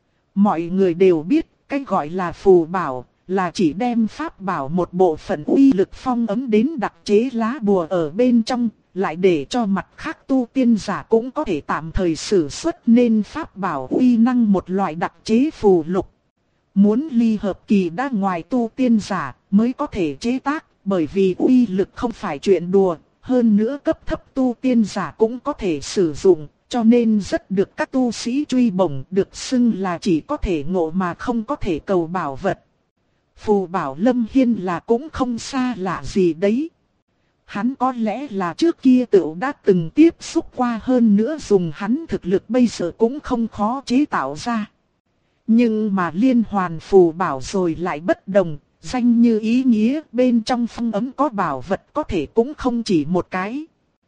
Mọi người đều biết, cái gọi là phù bảo, là chỉ đem pháp bảo một bộ phận uy lực phong ấn đến đặc chế lá bùa ở bên trong, lại để cho mặt khác tu tiên giả cũng có thể tạm thời sử xuất nên pháp bảo uy năng một loại đặc chế phù lục. Muốn ly hợp kỳ đã ngoài tu tiên giả mới có thể chế tác, bởi vì uy lực không phải chuyện đùa, hơn nữa cấp thấp tu tiên giả cũng có thể sử dụng, cho nên rất được các tu sĩ truy bổng, được xưng là chỉ có thể ngộ mà không có thể cầu bảo vật. Phù bảo Lâm Hiên là cũng không xa lạ gì đấy. Hắn có lẽ là trước kia tự đã từng tiếp xúc qua, hơn nữa dùng hắn thực lực bây giờ cũng không khó chế tạo ra. Nhưng mà liên hoàn phù bảo rồi lại bất đồng, danh như ý nghĩa, bên trong phong ấn có bảo vật có thể cũng không chỉ một cái.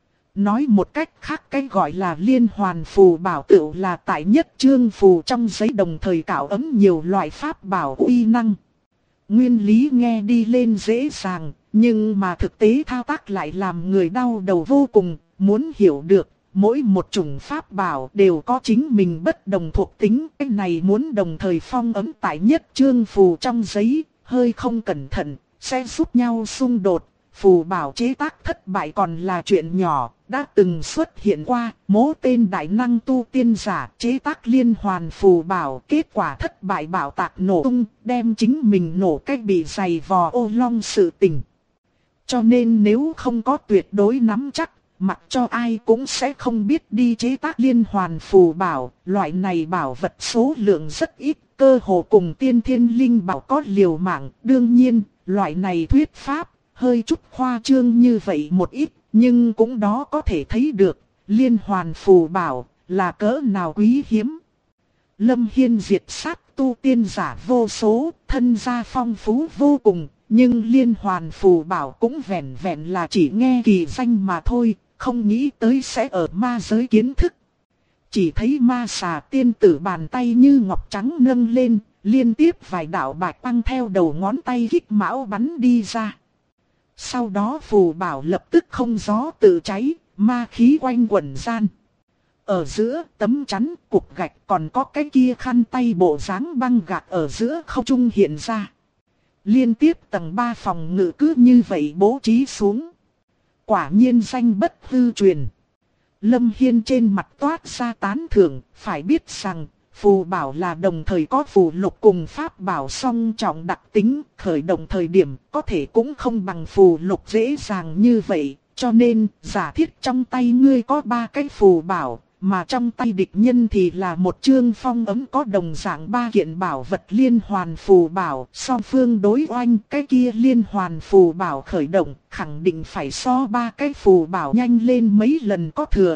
Nói một cách khác, cái gọi là liên hoàn phù bảo tự là tại nhất chương phù trong giấy đồng thời cạo ấm nhiều loại pháp bảo uy năng. Nguyên lý nghe đi lên dễ dàng, nhưng mà thực tế thao tác lại làm người đau đầu vô cùng. Muốn hiểu được, mỗi một chủng pháp bảo đều có chính mình bất đồng thuộc tính. Cái này muốn đồng thời phong ấn tại nhất chương phù trong giấy, hơi không cẩn thận, sẽ giúp nhau xung đột. Phù bảo chế tác thất bại còn là chuyện nhỏ, đã từng xuất hiện qua, mố tên đại năng tu tiên giả chế tác liên hoàn phù bảo, kết quả thất bại bảo tạc nổ tung, đem chính mình nổ cách bị dày vò ô long sự tình. Cho nên nếu không có tuyệt đối nắm chắc, mặc cho ai cũng sẽ không biết đi chế tác liên hoàn phù bảo, loại này bảo vật số lượng rất ít, cơ hồ cùng tiên thiên linh bảo có liều mạng, đương nhiên, loại này thuyết pháp hơi chút khoa trương như vậy một ít, nhưng cũng đó có thể thấy được, liên hoàn phù bảo là cỡ nào quý hiếm. Lâm Hiên diệt sát tu tiên giả vô số, thân gia phong phú vô cùng, nhưng liên hoàn phù bảo cũng vẹn vẹn là chỉ nghe kỳ danh mà thôi, không nghĩ tới sẽ ở ma giới kiến thức. Chỉ thấy ma xà tiên tử bàn tay như ngọc trắng nâng lên, liên tiếp vài đạo bạch quang theo đầu ngón tay hít mão bắn đi ra. Sau đó phù bảo lập tức không gió tự cháy, ma khí quanh quẩn gian. Ở giữa tấm chắn cục gạch còn có cái kia khăn tay bộ dáng băng gạc ở giữa không trung hiện ra. Liên tiếp tầng 3 phòng ngự cứ như vậy bố trí xuống. Quả nhiên danh bất hư truyền. Lâm Hiên trên mặt toát ra tán thưởng, phải biết rằng phù bảo là đồng thời có phù lục cùng pháp bảo song trọng đặc tính, khởi động thời điểm có thể cũng không bằng phù lục dễ dàng như vậy, cho nên giả thiết trong tay ngươi có 3 cái phù bảo, mà trong tay địch nhân thì là một chương phong ấm có đồng dạng 3 kiện bảo vật liên hoàn phù bảo, song phương đối oanh cái kia liên hoàn phù bảo khởi động, khẳng định phải so 3 cái phù bảo nhanh lên mấy lần có thừa.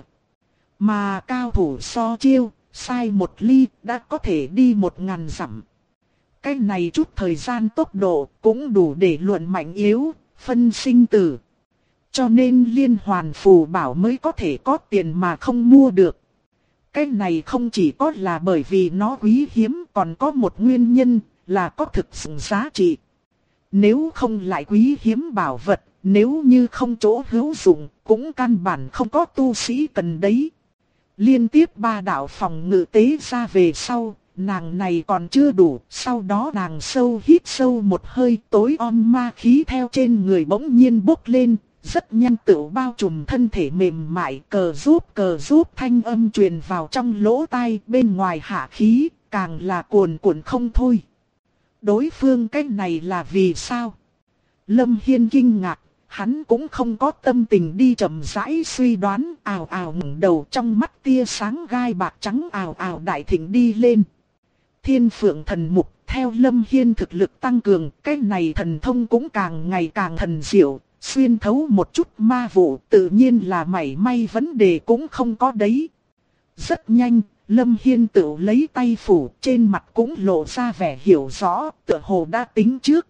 Mà cao thủ so chiêu, sai một ly đã có thể đi 1000 dặm. Cái này chút thời gian tốc độ cũng đủ để luận mạnh yếu, phân sinh tử. Cho nên liên hoàn phù bảo mới có thể có tiền mà không mua được. Cái này không chỉ có là bởi vì nó quý hiếm, còn có một nguyên nhân là có thực sự giá trị. Nếu không lại quý hiếm bảo vật, nếu như không chỗ hữu dụng, cũng căn bản không có tu sĩ cần đấy. Liên tiếp 3 đạo phòng ngự tế ra về sau, nàng này còn chưa đủ, sau đó nàng sâu hít sâu một hơi, tối om ma khí theo trên người bỗng nhiên bốc lên, rất nhanh tự bao trùm thân thể mềm mại, cờ giúp thanh âm truyền vào trong lỗ tai, bên ngoài hạ khí, càng là cuồn cuộn không thôi. Đối phương cái này là vì sao? Lâm Hiên kinh ngạc. Hắn cũng không có tâm tình đi chậm rãi suy đoán, ào ào ngẩng đầu, trong mắt tia sáng gai bạc trắng ào ào đại thịnh đi lên. Thiên Phượng thần mục, theo Lâm Hiên thực lực tăng cường, cái này thần thông cũng càng ngày càng thần diệu, xuyên thấu một chút ma vụ, tự nhiên là mảy may vấn đề cũng không có đấy. Rất nhanh, Lâm Hiên tự lấy tay phủ, trên mặt cũng lộ ra vẻ hiểu rõ, tựa hồ đã tính trước.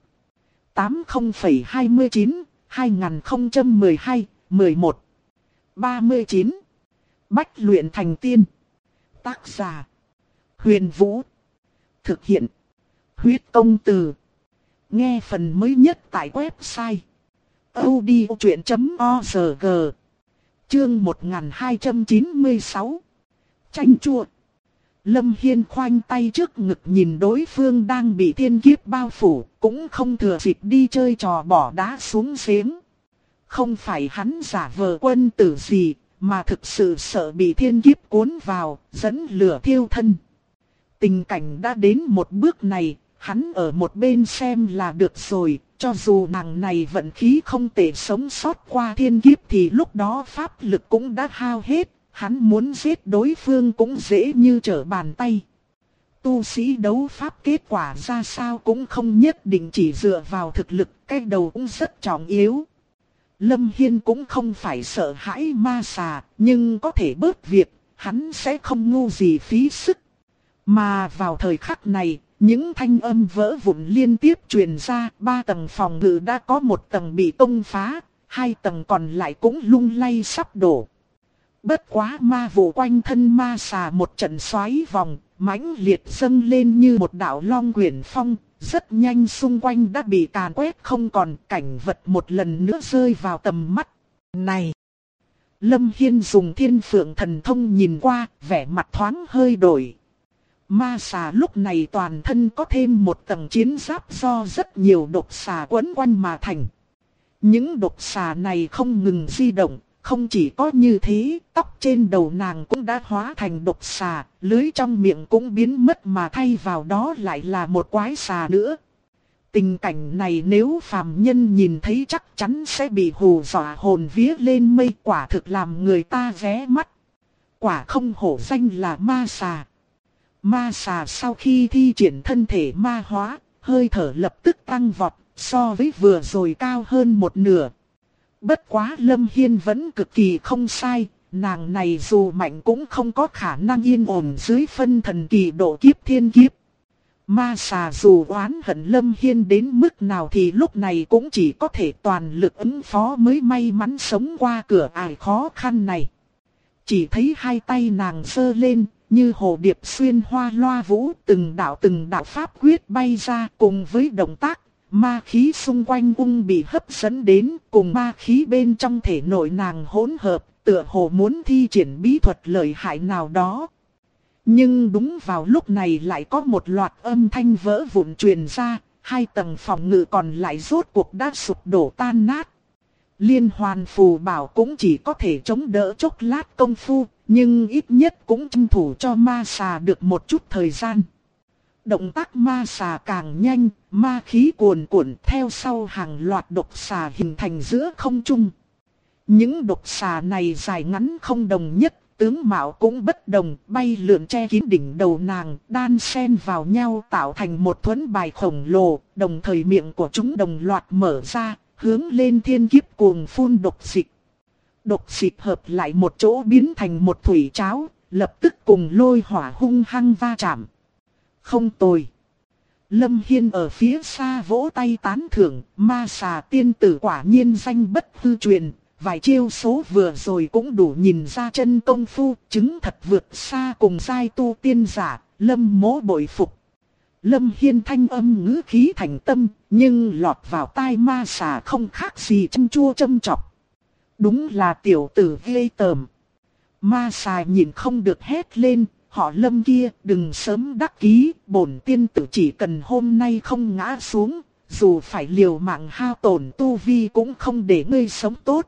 80,29 2012, 11, 39. Bách luyện thành tiên. Tác giả: Huyền Vũ. Thực hiện: Huyết Công Từ. Nghe phần mới nhất tại website audiochuyện.org. Chương 1296. Chanh chua. Lâm Hiên khoanh tay trước ngực nhìn đối phương đang bị thiên kiếp bao phủ, cũng không thừa dịp đi chơi trò bỏ đá xuống giếng. Không phải hắn giả vờ quân tử gì, mà thực sự sợ bị thiên kiếp cuốn vào, dẫn lửa thiêu thân. Tình cảnh đã đến một bước này, hắn ở một bên xem là được rồi, cho dù nàng này vận khí không tệ sống sót qua thiên kiếp thì lúc đó pháp lực cũng đã hao hết. Hắn muốn giết đối phương cũng dễ như trở bàn tay. Tu sĩ đấu pháp kết quả ra sao cũng không nhất định chỉ dựa vào thực lực, cái đầu cũng rất trọng yếu. Lâm Hiên cũng không phải sợ hãi ma xà, nhưng có thể bớt việc, hắn sẽ không ngu gì phí sức. Mà vào thời khắc này, những thanh âm vỡ vụn liên tiếp truyền ra, 3 tầng phòng ngự đã có 1 tầng bị công phá, 2 tầng còn lại cũng lung lay sắp đổ. Bất quá ma vụ quanh thân ma xà một trận xoáy vòng, mãnh liệt dâng lên như một đạo long quyển phong, rất nhanh xung quanh đã bị càn quét không còn, cảnh vật một lần nữa rơi vào tầm mắt. Này! Lâm Hiên dùng Thiên Phượng thần thông nhìn qua, vẻ mặt thoáng hơi đổi. Ma xà lúc này toàn thân có thêm 1 tầng chiến giáp do rất nhiều độc xà quấn quanh mà thành. Những độc xà này không ngừng di động. Không chỉ có như thế, tóc trên đầu nàng cũng đã hóa thành độc xà, lưới trong miệng cũng biến mất mà thay vào đó lại là một quái xà nữa. Tình cảnh này nếu phàm nhân nhìn thấy chắc chắn sẽ bị hù dọa hồn vía lên mây, quả thực làm người ta ghé mắt. Quả không hổ danh là ma xà. Ma xà sau khi thi triển thân thể ma hóa, hơi thở lập tức tăng vọt, so với vừa rồi cao hơn 1/2. Bất quá Lâm Hiên vẫn cực kỳ không sai, nàng này dù mạnh cũng không có khả năng yên ổn dưới phân thần kỳ độ kiếp thiên kiếp. Ma xà dù oán hận Lâm Hiên đến mức nào thì lúc này cũng chỉ có thể toàn lực ứng phó mới may mắn sống qua cửa ải khó khăn này. Chỉ thấy hai tay nàng giơ lên, như hồ điệp xuyên hoa loa vũ, từng đạo pháp quyết bay ra cùng với động tác. Ma khí xung quanh bị hấp dẫn đến, cùng ma khí bên trong thể nội nàng hỗn hợp, tựa hồ muốn thi triển bí thuật lợi hại nào đó. Nhưng đúng vào lúc này lại có một loạt âm thanh vỡ vụn truyền ra, hai tầng phòng ngự còn lại rốt cuộc đã sụp đổ tan nát. Liên hoàn phù bảo cũng chỉ có thể chống đỡ chốc lát công phu, nhưng ít nhất cũng tranh thủ cho ma xà được một chút thời gian. Động tác ma xà càng nhanh, ma khí cuồn cuộn theo sau hàng loạt độc xà hình thành giữa không trung. Những độc xà này dài ngắn không đồng nhất, tướng mạo cũng bất đồng, bay lượn che kín đỉnh đầu nàng, đan xen vào nhau tạo thành một thuẫn bài khổng lồ, đồng thời miệng của chúng đồng loạt mở ra, hướng lên thiên kiếp cuồng phun độc dịch. Độc dịch hợp lại một chỗ biến thành một thủy cháo, lập tức cùng lôi hỏa hung hăng va chạm. Không tồi. Lâm Hiên ở phía xa vỗ tay tán thưởng, ma xà tiên tử quả nhiên danh bất hư truyền. Vài chiêu số vừa rồi cũng đủ nhìn ra chân công phu, chứng thật vượt xa cùng giai tu tiên giả, Lâm mỗ bội phục. Lâm Hiên thanh âm ngữ khí thành tâm, nhưng lọt vào tai ma xà không khác gì chăm chua châm chọc. Đúng là tiểu tử ghê tởm. Ma xà nhìn không được hét lên, họ Lâm kia đừng sớm đắc ý, bổn tiên tử chỉ cần hôm nay không ngã xuống, dù phải liều mạng hao tổn tu vi cũng không để ngươi sống tốt.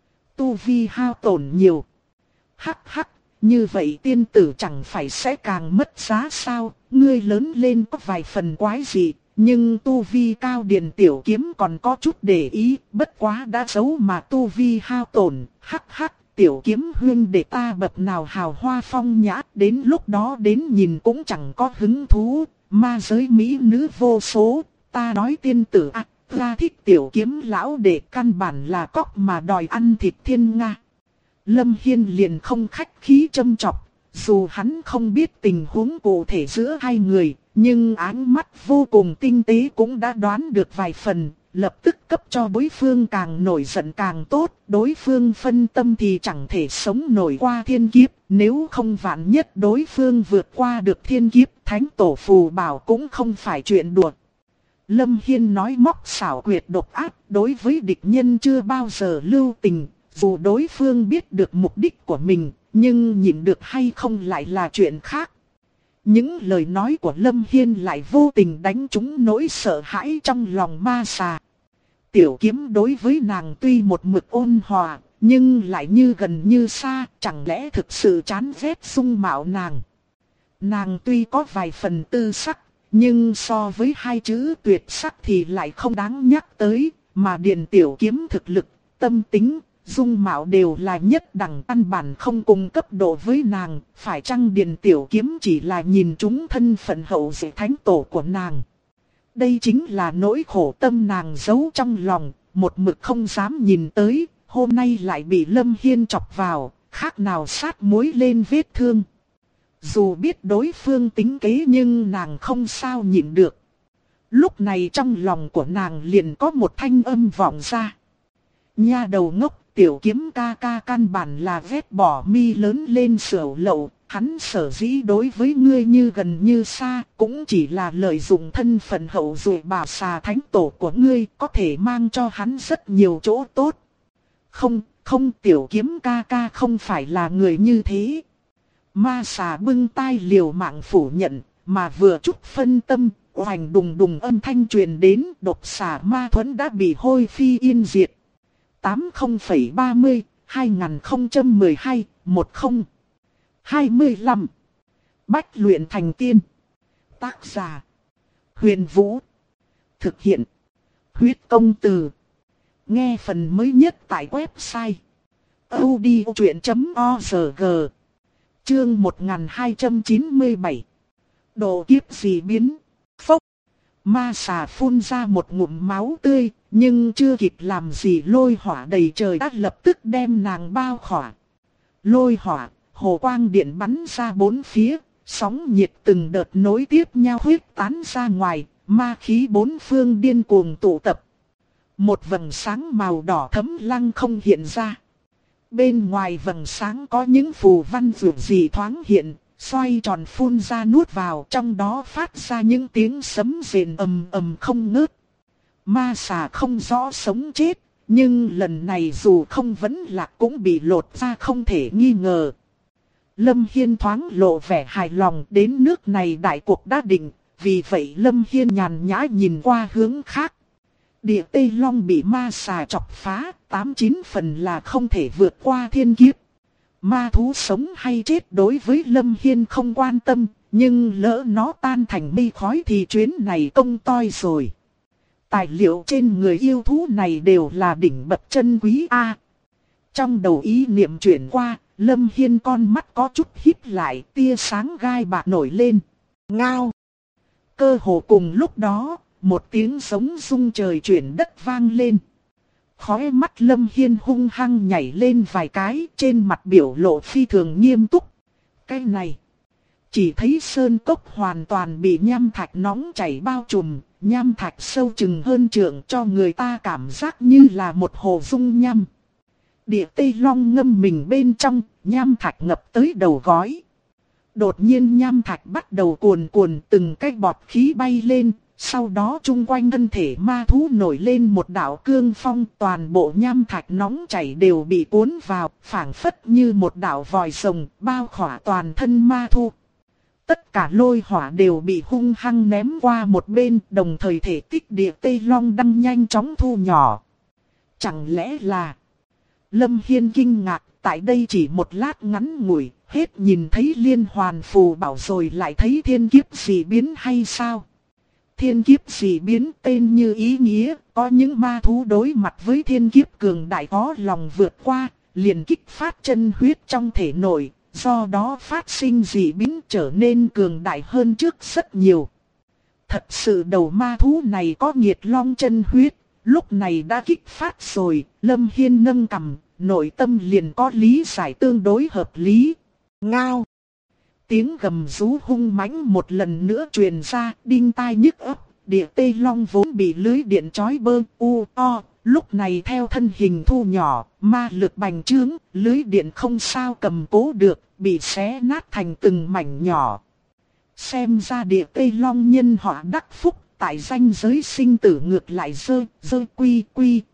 Tu vi hao tổn nhiều. Hắc hắc, như vậy tiên tử chẳng phải sẽ càng mất giá sao, ngươi lớn lên có vài phần quái gì, nhưng tu vi cao điền tiểu kiếm còn có chút để ý, bất quá đã xấu mà tu vi hao tổn, hắc hắc, tiểu kiếm huyên để ta bậc nào hào hoa phong nhã, đến lúc đó đến nhìn cũng chẳng có hứng thú, ma giới mỹ nữ vô số, ta nói tiên tử à. Ta thích tiểu kiếm lão để căn bản là cóc mà đòi ăn thịt thiên nga. Lâm Hiên liền không khách khí châm chọc, dù hắn không biết tình huống cụ thể giữa hai người, nhưng áng mắt vô cùng tinh tế cũng đã đoán được vài phần, lập tức cấp cho đối phương càng nổi giận càng tốt, đối phương phân tâm thì chẳng thể sống nổi qua thiên kiếp, nếu không vạn nhất đối phương vượt qua được thiên kiếp, thánh tổ phù bảo cũng không phải chuyện đùa. Lâm Hiên nói móc xảo quyệt độc ác, đối với địch nhân chưa bao giờ lưu tình, dù đối phương biết được mục đích của mình, nhưng nhịn được hay không lại là chuyện khác. Những lời nói của Lâm Hiên lại vô tình đánh trúng nỗi sợ hãi trong lòng ma xà. Tiểu kiếm đối với nàng tuy một mực ôn hòa, nhưng lại như gần như xa, chẳng lẽ thực sự chán ghét dung mạo nàng. Nàng tuy có vài phần tư sắc, nhưng so với hai chữ tuyệt sắc thì lại không đáng nhắc tới, mà điền tiểu kiếm thực lực, tâm tính, dung mạo đều là nhất đẳng, căn bản không cùng cấp độ với nàng, phải chăng điền tiểu kiếm chỉ là nhìn trúng thân phận hậu duệ thánh tổ của nàng. Đây chính là nỗi khổ tâm nàng giấu trong lòng, một mực không dám nhìn tới, hôm nay lại bị Lâm Hiên chọc vào, khác nào sát muối lên vết thương. Dù biết đối phương tính kế nhưng nàng không sao nhịn được. Lúc này trong lòng của nàng liền có một thanh âm vọng ra. Nha đầu ngốc, tiểu kiếm ca ca căn bản là ghét bỏ mi lớn lên sửa lậu. Hắn sở dĩ đối với ngươi như gần như xa, cũng chỉ là lợi dụng thân phận hậu duệ bà xà thánh tổ của ngươi, có thể mang cho hắn rất nhiều chỗ tốt. Không, tiểu kiếm ca ca không phải là người như thế. Ma xà bưng tai liều mạng phủ nhận, mà vừa chút phân tâm, oành đùng đùng âm thanh truyền đến, độc xà ma thuẫn đã bị hôi phi yên diệt. 80.30, 2012, 10, 25. Bách luyện thành tiên. Tác giả: Huyền Vũ. Thực hiện: Huyết Công Từ. Nghe phần mới nhất tại website audiochuyện.org. Chương 1297. Độ kiếp gì biến. Phốc. Ma xà phun ra một ngụm máu tươi, nhưng chưa kịp làm gì lôi hỏa đầy trời đã lập tức đem nàng bao khỏa. Lôi hỏa, hồ quang điện bắn ra bốn phía, Sóng nhiệt từng đợt nối tiếp nhau huyết tán ra ngoài, ma khí bốn phương điên cuồng tụ tập. Một vầng sáng màu đỏ thẫm lăng không hiện ra. Bên ngoài vầng sáng có những phù văn rực rỡ thoáng hiện, xoay tròn phun ra nuốt vào, trong đó phát ra những tiếng sấm rền ầm ầm không ngớt. Ma xà không rõ sống chết, nhưng lần này dù không vẫn lạc cũng bị lột ra không thể nghi ngờ. Lâm Hiên thoáng lộ vẻ hài lòng, đến nước này đại cuộc đã định, vì vậy Lâm Hiên nhàn nhã nhìn qua hướng khác. Địa Tây Long bị ma xà chọc phá, 89 phần là không thể vượt qua thiên kiếp. Ma thú sống hay chết đối với Lâm Hiên không quan tâm, nhưng lỡ nó tan thành mây khói thì chuyến này công toi rồi. Tài liệu trên người yêu thú này đều là đỉnh bậc chân quý A. Trong đầu ý niệm chuyển qua, Lâm Hiên con mắt có chút híp lại, tia sáng gai bạc nổi lên. Ngao! Cơ hồ cùng lúc đó, một tiếng giống rung trời chuyển đất vang lên. Khóe mắt Lâm Hiên hung hăng nhảy lên vài cái, trên mặt biểu lộ phi thường nghiêm túc. Cái này, chỉ thấy sơn cốc hoàn toàn bị nham thạch nóng chảy bao trùm, nham thạch sâu chừng hơn trượng cho người ta cảm giác như là một hồ dung nham. Địa Tây Long ngâm mình bên trong, nham thạch ngập tới đầu gói. Đột nhiên nham thạch bắt đầu cuồn cuộn, từng cái bọt khí bay lên, sau đó chung quanh thân thể ma thú nổi lên một đạo cương phong, toàn bộ nham thạch nóng chảy đều bị cuốn vào, phảng phất như một đạo vòi rồng, bao khỏa toàn thân ma thú. Tất cả lôi hỏa đều bị hung hăng ném qua một bên, đồng thời thể tích Địa Tây Long đang nhanh chóng thu nhỏ. Chẳng lẽ là... Lâm Hiên kinh ngạc, tại đây chỉ một lát ngắn ngủi, hết nhìn thấy liên hoàn phù bảo rồi lại thấy thiên kiếp dị biến hay sao? Thiên kiếp dị biến tên như ý nghĩa, có những ma thú đối mặt với thiên kiếp cường đại có lòng vượt qua, liền kích phát chân huyết trong thể nội, do đó phát sinh dị biến trở nên cường đại hơn trước rất nhiều. Thật sự đầu ma thú này có nghiệt long chân huyết, lúc này đã kích phát rồi, Lâm Hiên nâng cằm, nội tâm liền có lý giải tương đối hợp lý. Ngao! Tiếng gầm rú hung mãnh một lần nữa truyền ra, đinh tai nhức óc. Địa Tây Long vốn bị lưới điện trói bơ u o, lúc này theo thân hình thu nhỏ, ma lực bành trướng, lưới điện không sao cầm cố được, bị xé nát thành từng mảnh nhỏ. Xem ra Địa Tây Long nhân họ đắc phúc, tại danh giới sinh tử ngược lại dơ quy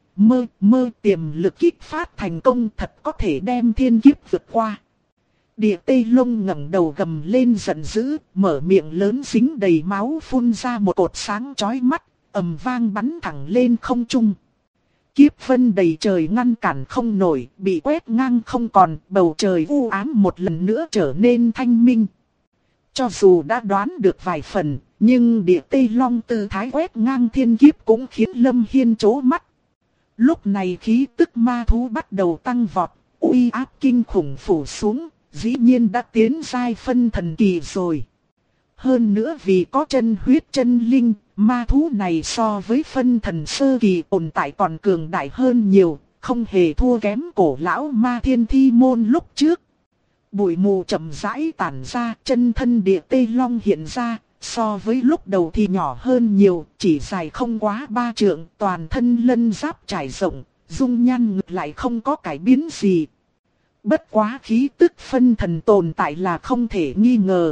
mơ tiềm lực kích phát thành công, thật có thể đem thiên kiếp vượt qua. Địa Tây Long ngẩng đầu gầm lên giận dữ, mở miệng lớn dính đầy máu phun ra một cột sáng chói mắt, ầm vang bắn thẳng lên không trung. Kiếp vân đầy trời ngăn cản không nổi, bị quét ngang không còn, bầu trời u ám một lần nữa trở nên thanh minh. Cho dù đã đoán được vài phần, nhưng Địa Tây Long tư thái quét ngang thiên kiếp cũng khiến Lâm Hiên chố mắt. Lúc này khí tức ma thú bắt đầu tăng vọt, uy áp kinh khủng phủ xuống, dĩ nhiên đã tiến giai phân thần kỳ rồi. Hơn nữa vì có chân huyết chân linh, ma thú này so với phân thần sơ kỳ tồn tại còn cường đại hơn nhiều, không hề thua kém cổ lão ma thiên thi môn lúc trước. Bụi mù chậm rãi tản ra, chân thân Địa Tây Long hiện ra, so với lúc đầu thì nhỏ hơn nhiều, chỉ dài không quá 3 trượng, toàn thân lân giáp trải rộng, dung nhan ngược lại không có cải biến gì. Bất quá khí tức phân thần tồn tại là không thể nghi ngờ.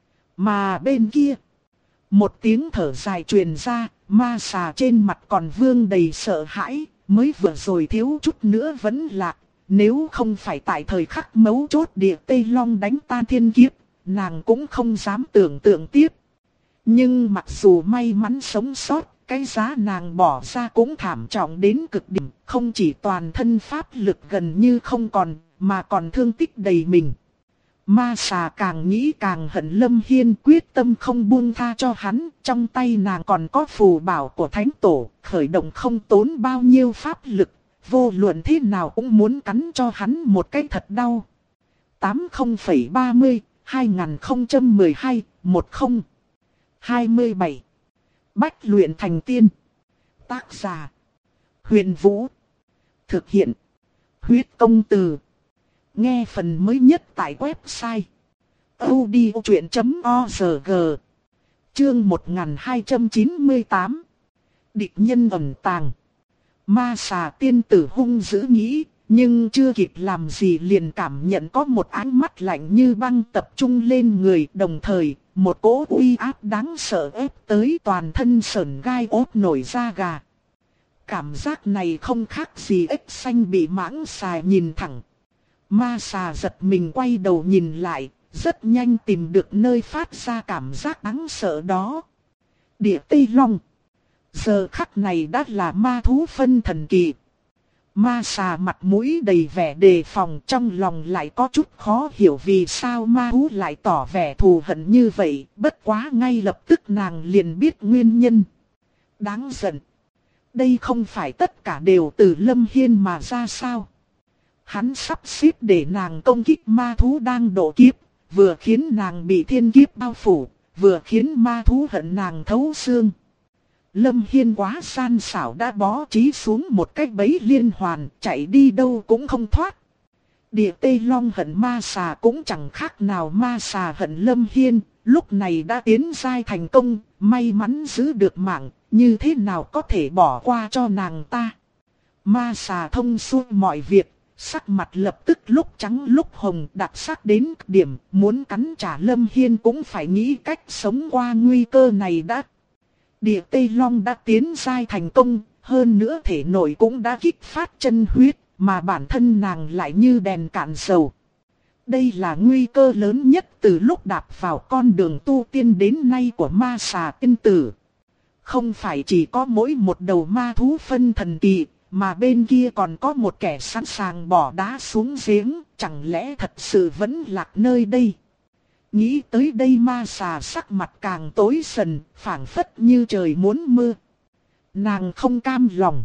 Mà bên kia, một tiếng thở dài truyền ra, ma xà trên mặt còn vương đầy sợ hãi, mới vừa rồi thiếu chút nữa vẫn lạc. Nếu không phải tại thời khắc mấu chốt Địa Tây Long đánh tan thiên kiếp, nàng cũng không dám tưởng tượng tiếp. Nhưng mặc dù may mắn sống sót, cái giá nàng bỏ ra cũng thảm trọng đến cực điểm, không chỉ toàn thân pháp lực gần như không còn, mà còn thương tích đầy mình. Ma xà càng nghĩ càng hận Lâm Hiên, quyết tâm không buông tha cho hắn, trong tay nàng còn có phù bảo của Thánh Tổ, khởi động không tốn bao nhiêu pháp lực, vô luận thế nào cũng muốn cắn cho hắn một cái thật đau. 80.30, 2012, 10, 27. Bách luyện thành tiên. Tác giả: Huyền Vũ. Thực hiện: Huyết Công Từ. Nghe phần mới nhất tại website audiochuyện.org. Chương 1298. Địch nhân ẩn tàng. Ma xà tiên tử hung dữ nghĩ, nhưng chưa kịp làm gì liền cảm nhận có một ánh mắt lạnh như băng tập trung lên người, đồng thời một cỗ uy áp đáng sợ ép tới toàn thân sởn gai ốt nổi da gà. Cảm giác này không khác gì ếch xanh bị mãng xà nhìn thẳng. Ma xà giật mình quay đầu nhìn lại, rất nhanh tìm được nơi phát ra cảm giác đáng sợ đó. Địa Tây Long. Giờ khắc này đã là ma thú phân thần kỳ. Ma xà mặt mũi đầy vẻ đề phòng, trong lòng lại có chút khó hiểu vì sao ma thú lại tỏ vẻ thù hận như vậy. Bất quá ngay lập tức nàng liền biết nguyên nhân. Đáng giận. Đây không phải tất cả đều từ Lâm Hiên mà ra sao? Hắn sắp xếp để nàng công kích ma thú đang độ kiếp, vừa khiến nàng bị thiên kiếp bao phủ, vừa khiến ma thú hận nàng thấu xương. Lâm Hiên quá gian xảo đã bó trí xuống một cái bẫy liên hoàn, chạy đi đâu cũng không thoát. Địa Tây Long hận ma xà cũng chẳng khác nào ma xà hận Lâm Hiên, lúc này đã tiến giai thành công, may mắn giữ được mạng, như thế nào có thể bỏ qua cho nàng ta. Ma xà thông suốt mọi việc, sắc mặt lập tức lúc trắng lúc hồng, đặc sắc đến cực điểm, muốn cắn trả Lâm Hiên cũng phải nghĩ cách sống qua nguy cơ này đã. Địa Tây Long đã tiến giai thành công, hơn nữa thể nội cũng đã kích phát chân huyết, mà bản thân nàng lại như đèn cạn dầu. Đây là nguy cơ lớn nhất từ lúc đạp vào con đường tu tiên đến nay của ma xà tiên tử. Không phải chỉ có mỗi một đầu ma thú phân thần kỳ, mà bên kia còn có một kẻ sẵn sàng bỏ đá xuống giếng, chẳng lẽ thật sự vẫn lạc nơi đây. Nghĩ tới đây ma xà sắc mặt càng tối sần, phảng phất như trời muốn mưa. Nàng không cam lòng.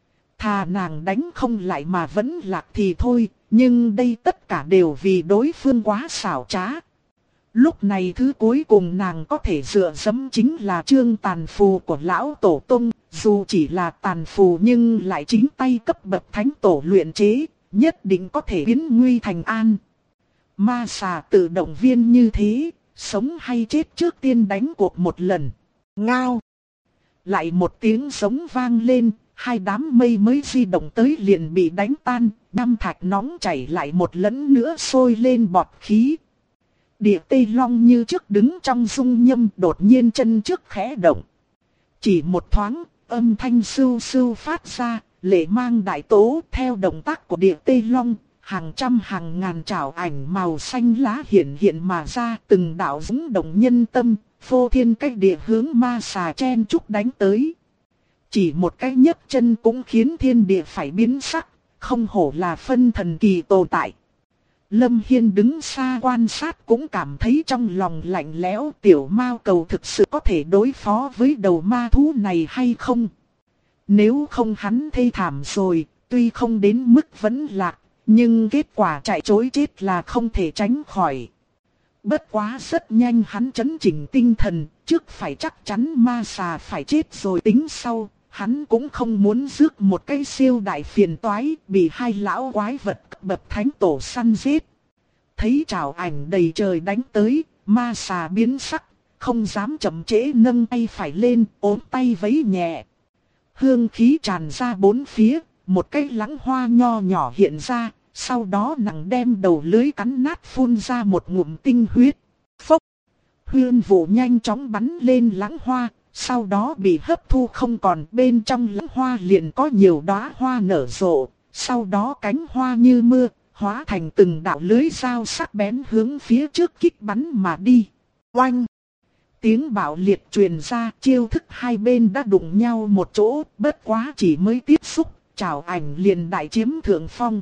Thà nàng đánh không lại mà vẫn lạc thì thôi, nhưng đây tất cả đều vì đối phương quá xảo trá. Lúc này thứ cuối cùng nàng có thể dựa dẫm chính là chương tàn phù của lão tổ tông, dù chỉ là tàn phù nhưng lại chính tay cấp bậc thánh tổ luyện chế, nhất định có thể biến nguy thành an. Ma xà tự động viên như thế, sống hay chết trước tiên đánh cuộc một lần. Ngao! Lại một tiếng sống vang lên, hai đám mây mới di động tới liền bị đánh tan, nham thạch nóng chảy lại một lần nữa sôi lên bọt khí. Địa Tây Long như trước đứng trong dung nhâm, đột nhiên chân trước khẽ động. Chỉ một thoáng, âm thanh sưu sưu phát ra, lệ mang đại tố. Theo động tác của Địa Tây Long, hàng trăm hàng ngàn trảo ảnh màu xanh lá hiện hiện mà ra, từng đạo dũng động nhân tâm, phô thiên cách địa hướng ma xà chen chúc đánh tới. Chỉ một cái nhấc chân cũng khiến thiên địa phải biến sắc, không hổ là phân thần kỳ tồn tại. Lâm Hiên đứng xa quan sát cũng cảm thấy trong lòng lạnh lẽo, tiểu mao cầu thực sự có thể đối phó với đầu ma thú này hay không? Nếu không hắn thê thảm rồi, tuy không đến mức vẫn lạc, nhưng kết quả chạy trối chết là không thể tránh khỏi. Bất quá rất nhanh hắn trấn chỉnh tinh thần, trước phải chắc chắn ma xà phải chết rồi tính sau. Hắn cũng không muốn rước một cái siêu đại phiền toái, bị hai lão quái vật bậc thánh tổ săn giết. Thấy trảo ảnh đầy trời đánh tới, ma xà biến sắc, không dám chậm trễ, nâng tay phải lên, ôm tay vẫy nhẹ. Hương khí tràn ra bốn phía, một cái lãng hoa nho nhỏ hiện ra, sau đó nàng đem đầu lưới cắn nát phun ra một ngụm tinh huyết. Phốc! Huyên vụ nhanh chóng bắn lên lãng hoa. Sau đó bị hấp thu không còn, bên trong lãng hoa liền có nhiều đóa hoa nở rộ, sau đó cánh hoa như mưa, hóa thành từng đạo lưới dao sắc bén hướng phía trước kích bắn mà đi. Oanh! Tiếng bạo liệt truyền ra, chiêu thức hai bên đã đụng nhau một chỗ, bất quá chỉ mới tiếp xúc, trảo ảnh liền đại chiếm thượng phong.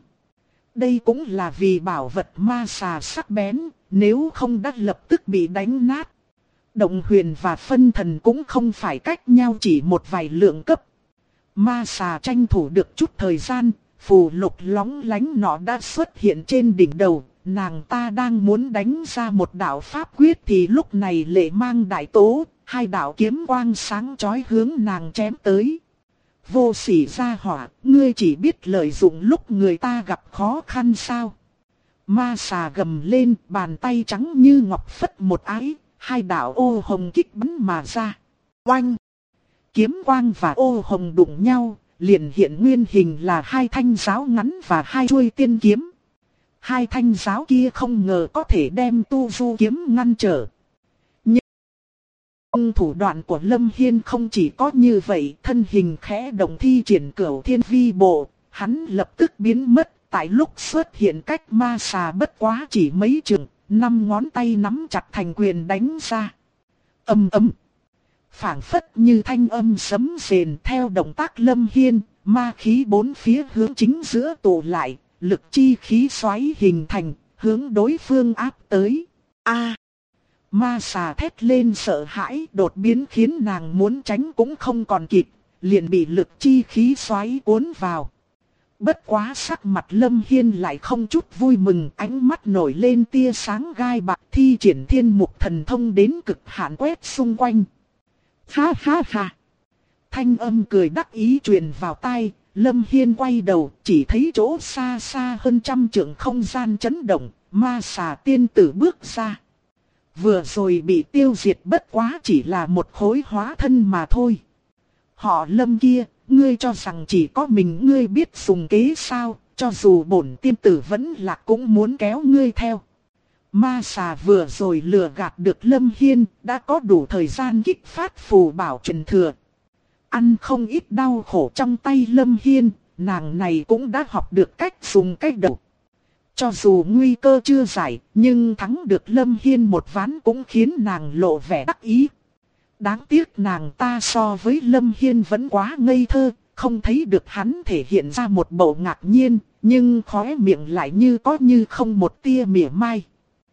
Đây cũng là vì bảo vật ma xà sắc bén, nếu không đã lập tức bị đánh nát. Động huyền và phân thần cũng không phải cách nhau chỉ một vài lượng cấp. Ma xà tranh thủ được chút thời gian, phù lục lóng lánh nọ đã xuất hiện trên đỉnh đầu. Nàng ta đang muốn đánh ra một đạo pháp quyết thì lúc này lệ mang đại tố, hai đạo kiếm quang sáng chói hướng nàng chém tới. Vô sỉ gia hỏa, ngươi chỉ biết lợi dụng lúc người ta gặp khó khăn sao? Ma xà gầm lên, bàn tay trắng như ngọc phất một ái, hai đạo ô hồng kích bắn mà ra. Oanh! Kiếm quang và ô hồng đụng nhau, liền hiện nguyên hình là hai thanh giáo ngắn và hai chuôi tiên kiếm. Hai thanh giáo kia không ngờ có thể đem tu du kiếm ngăn trở. Nhưng thủ đoạn của Lâm Hiên không chỉ có như vậy, thân hình khẽ động thi triển Cửu Thiên Vi Bộ, hắn lập tức biến mất. Tại lúc xuất hiện cách ma xà bất quá chỉ mấy chừng, 5 ngón tay nắm chặt thành quyền đánh ra. Ầm ầm. Phảng phất như thanh âm sấm rền theo động tác Lâm Hiên, ma khí bốn phía hướng chính giữa tụ lại, lực chi khí xoáy hình thành, hướng đối phương áp tới. A! Ma xà thét lên sợ hãi, đột biến khiến nàng muốn tránh cũng không còn kịp, liền bị lực chi khí xoáy cuốn vào. Bất quá sắc mặt Lâm Hiên lại không chút vui mừng, ánh mắt nổi lên tia sáng gai bạc, thi triển thiên mục thần thông đến cực hạn quét xung quanh. Ha ha ha! Thanh âm cười đắc ý truyền vào tai, Lâm Hiên quay đầu, chỉ thấy chỗ xa xa hơn 100 trượng không gian chấn động, ma xà tiên tử bước ra. Vừa rồi bị tiêu diệt bất quá chỉ là một khối hóa thân mà thôi. Họ Lâm kia, ngươi cho rằng chỉ có mình ngươi biết dùng kế sao, cho dù bổn tiên tử vẫn lạc cũng muốn kéo ngươi theo. Ma xà vừa rồi lừa gạt được Lâm Hiên, đã có đủ thời gian kích phát phù bảo truyền thừa. Ăn không ít đau khổ trong tay Lâm Hiên, nàng này cũng đã học được cách dùng cách đầu. Cho dù nguy cơ chưa giải, nhưng thắng được Lâm Hiên một ván cũng khiến nàng lộ vẻ đắc ý. Đáng tiếc nàng ta so với Lâm Hiên vẫn quá ngây thơ, không thấy được hắn thể hiện ra một bộ ngạc nhiên, nhưng khóe miệng lại như có như không một tia mỉa mai.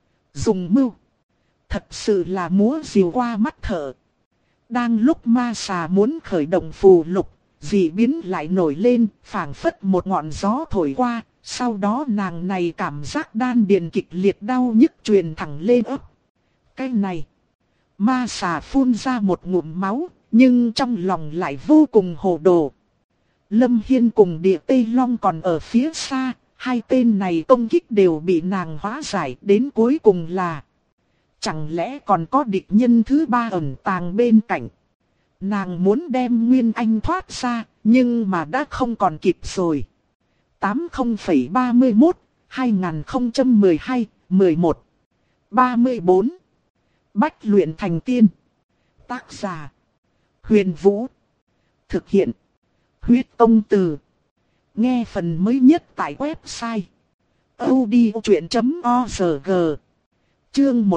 Dùng mưu. Thật sự là múa rìu qua mắt thợ. Đang lúc ma xà muốn khởi động phù lục, dị biến lại nổi lên, phảng phất một ngọn gió thổi qua, sau đó nàng này cảm giác đan điền kịch liệt đau nhức truyền thẳng lên ấp. Cái này, ma xà phun ra một ngụm máu, nhưng trong lòng lại vô cùng hồ đồ. Lâm Hiên cùng Địa Tây Long còn ở phía xa, hai tên này công kích đều bị nàng hóa giải, đến cuối cùng là chẳng lẽ còn có địch nhân thứ ba ẩn tàng bên cạnh. Nàng muốn đem Nguyên Anh thoát ra, nhưng mà đã không còn kịp rồi. 80,31, 2012, 11, 34. Bách luyện thành tiên. Tác giả: Huyền Vũ. Thực hiện: Huyết Công Từ. Nghe phần mới nhất tại website audiochuyen.org. Chương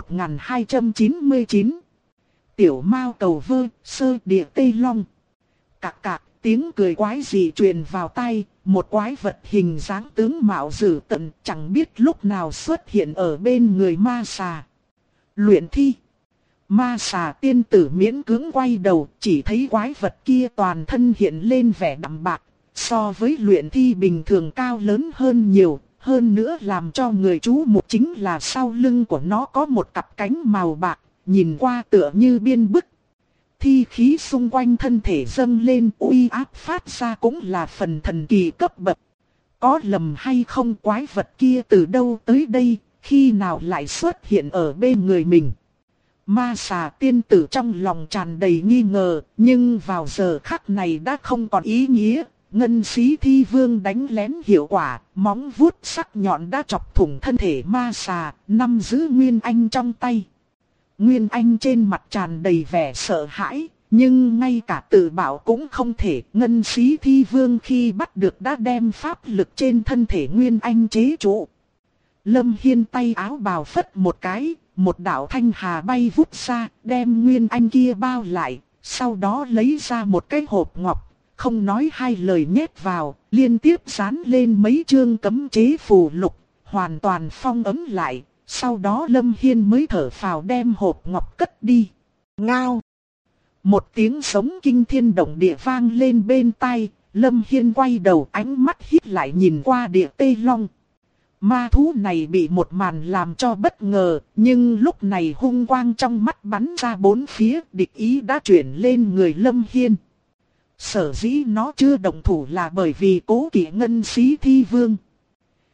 1299. Tiểu Mao cầu vơ, sơ Địa Tây Long. Cạc cạc, tiếng cười quái dị truyền vào tai, một quái vật hình dáng tướng mạo dữ tợn chẳng biết lúc nào xuất hiện ở bên người ma xà. Luyện thi. Ma xà tiên tử miễn cưỡng quay đầu, chỉ thấy quái vật kia toàn thân hiện lên vẻ đậm bạc, so với luyện thi bình thường cao lớn hơn nhiều. Hơn nữa làm cho người chú mục chính là sau lưng của nó có một cặp cánh màu bạc, nhìn qua tựa như biên bức. Thi khí xung quanh thân thể dâng lên, uy áp phát ra cũng là phần thần kỳ cấp bậc. Có lầm hay không, quái vật kia từ đâu tới đây, khi nào lại xuất hiện ở bên người mình? Ma xà tiên tử trong lòng tràn đầy nghi ngờ, nhưng vào giờ khắc này đã không còn ý nghĩa. Ngân Xí Thi Vương đánh lén hiệu quả, móng vuốt sắc nhọn đã chọc thủng thân thể ma xà, nắm giữ Nguyên Anh trong tay. Nguyên Anh trên mặt tràn đầy vẻ sợ hãi, nhưng ngay cả tự bảo cũng không thể. Ngân Xí Thi Vương khi bắt được đã đem pháp lực trên thân thể Nguyên Anh chế trụ. Lâm Hiên tay áo bào phất một cái, một đạo thanh hà bay vút ra, đem Nguyên Anh kia bao lại, sau đó lấy ra một cái hộp ngọc. Không nói hai lời nhét vào, liên tiếp dán lên mấy chương cấm chế phù lục, hoàn toàn phong ấm lại. Sau đó Lâm Hiên mới thở phào đem hộp ngọc cất đi. Ngao! Một tiếng sống kinh thiên động địa vang lên bên tai, Lâm Hiên quay đầu ánh mắt hít lại nhìn qua Địa Tây Long. Ma thú này bị một màn làm cho bất ngờ, nhưng lúc này hung quang trong mắt bắn ra bốn phía, địch ý đã chuyển lên người Lâm Hiên. Sở dĩ nó chưa động thủ là bởi vì cố kỵ Ngân Xí Thi Vương.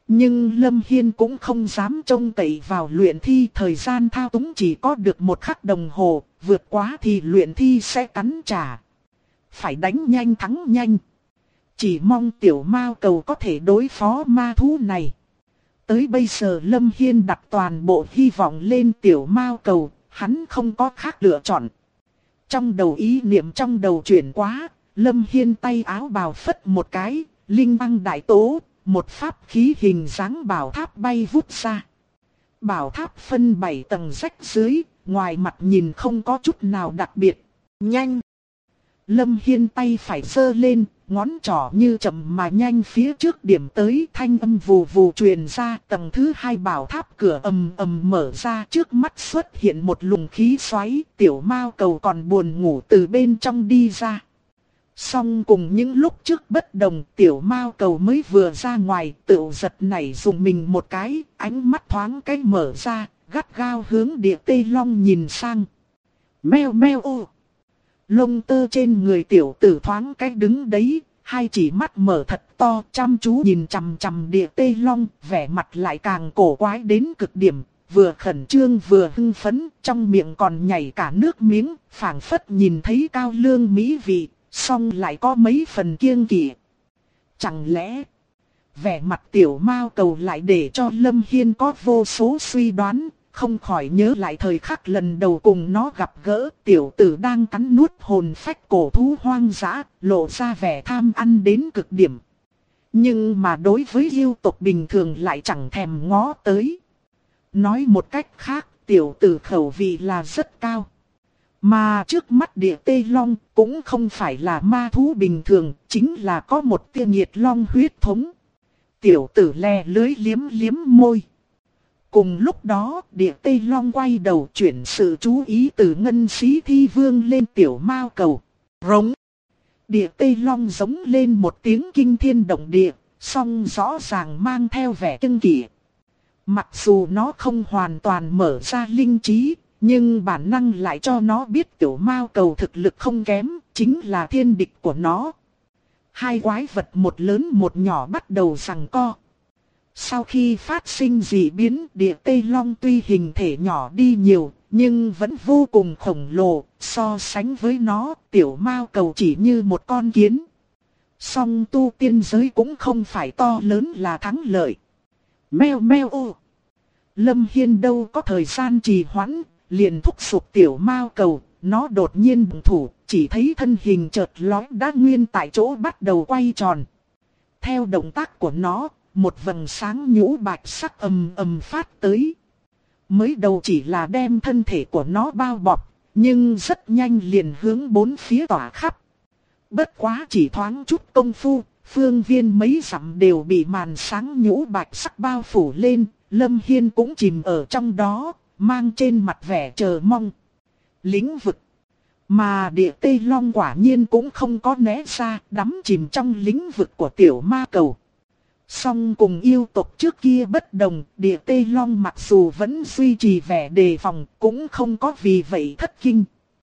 Nhưng Lâm Hiên cũng không dám trông cậy vào luyện thi, thời gian thao túng chỉ có được 1 khắc đồng hồ, vượt quá thì luyện thi sẽ cắn trả. Phải đánh nhanh thắng nhanh. Chỉ mong tiểu mao cầu có thể đối phó ma thú này. Tới bây giờ Lâm Hiên đặt toàn bộ hy vọng lên tiểu mao cầu, hắn không có khác lựa chọn. Trong đầu ý niệm trong đầu chuyển quá, Lâm Hiên tay áo bào phất một cái, linh băng đại tố, một pháp khí hình dáng bảo tháp bay vút ra. Bảo tháp phân 7 tầng rách dưới, ngoài mặt nhìn không có chút nào đặc biệt. Nhanh! Lâm Hiên tay phải giơ lên, ngón trỏ như chậm mà nhanh phía trước điểm tới, thanh âm vù vù truyền ra. Tầng thứ 2 bảo tháp cửa ầm ầm mở ra, trước mắt xuất hiện một luồng khí xoáy. Tiểu mao cầu còn buồn ngủ từ bên trong đi ra. Song cùng những lúc trước bất đồng, tiểu mao cầu mới vừa ra ngoài, tựu giật nảy dùng mình một cái, ánh mắt thoáng cái mở ra, gắt gao hướng Địa Tê Long nhìn sang. Meo meo ô! Lông tơ trên người tiểu tử thoáng cái đứng đấy, hai chỉ mắt mở thật to, chăm chú nhìn chằm chằm Địa Tê Long, vẻ mặt lại càng cổ quái đến cực điểm, vừa khẩn trương vừa hưng phấn, trong miệng còn nhảy cả nước miếng, phảng phất nhìn thấy cao lương mỹ vị, song lại có mấy phần kiêng kỵ. Chẳng lẽ vẻ mặt tiểu mao cầu lại để cho Lâm Hiên có vô số suy đoán, không khỏi nhớ lại thời khắc lần đầu cùng nó gặp gỡ, tiểu tử đang cắn nuốt hồn phách cổ thú hoang dã, lộ ra vẻ tham ăn đến cực điểm. Nhưng mà đối với yêu tộc bình thường lại chẳng thèm ngó tới. Nói một cách khác, tiểu tử khẩu vị là rất cao. Mà trước mắt Địa Tê Long cũng không phải là ma thú bình thường, chính là có một tia nhiệt long huyết thống. Tiểu tử le lưới liếm liếm môi. Cùng lúc đó, Địa Tê Long quay đầu chuyển sự chú ý từ Ngân Sĩ Thi Vương lên tiểu mao cầu. Rống! Địa Tê Long giống lên một tiếng kinh thiên động địa, song rõ ràng mang theo vẻ kinh kỷ. Mặc dù nó không hoàn toàn mở ra linh trí, nhưng bản năng lại cho nó biết tiểu mao cầu thực lực không kém, chính là thiên địch của nó. Hai quái vật một lớn một nhỏ bắt đầu giằng co. Sau khi phát sinh dị biến, Địa Tê Long tuy hình thể nhỏ đi nhiều, nhưng vẫn vô cùng khổng lồ, so sánh với nó, tiểu mao cầu chỉ như một con kiến. Song tu tiên giới cũng không phải to lớn là thắng lợi. Meo meo ô! Lâm Hiên đâu có thời gian trì hoãn, liền thúc giục tiểu mao cầu, nó đột nhiên bùng thủ, chỉ thấy thân hình chợt lóe đã nguyên tại chỗ bắt đầu quay tròn. Theo động tác của nó, một vầng sáng nhũ bạch sắc ầm ầm phát tới. Mới đầu chỉ là đem thân thể của nó bao bọc, nhưng rất nhanh liền hướng bốn phía tỏa khắp. Bất quá chỉ thoáng chút công phu, phương viên mấy dặm đều bị màn sáng nhũ bạch sắc bao phủ lên, Lâm Hiên cũng chìm ở trong đó, mang trên mặt vẻ chờ mong. Lĩnh vực. Mà Địa Tê Long quả nhiên cũng không có né ra, đắm chìm trong lĩnh vực của tiểu ma cầu. Song cùng yêu tộc trước kia bất đồng, Địa Tê Long mặc dù vẫn duy trì vẻ đề phòng, cũng không có vì vậy thất kinh.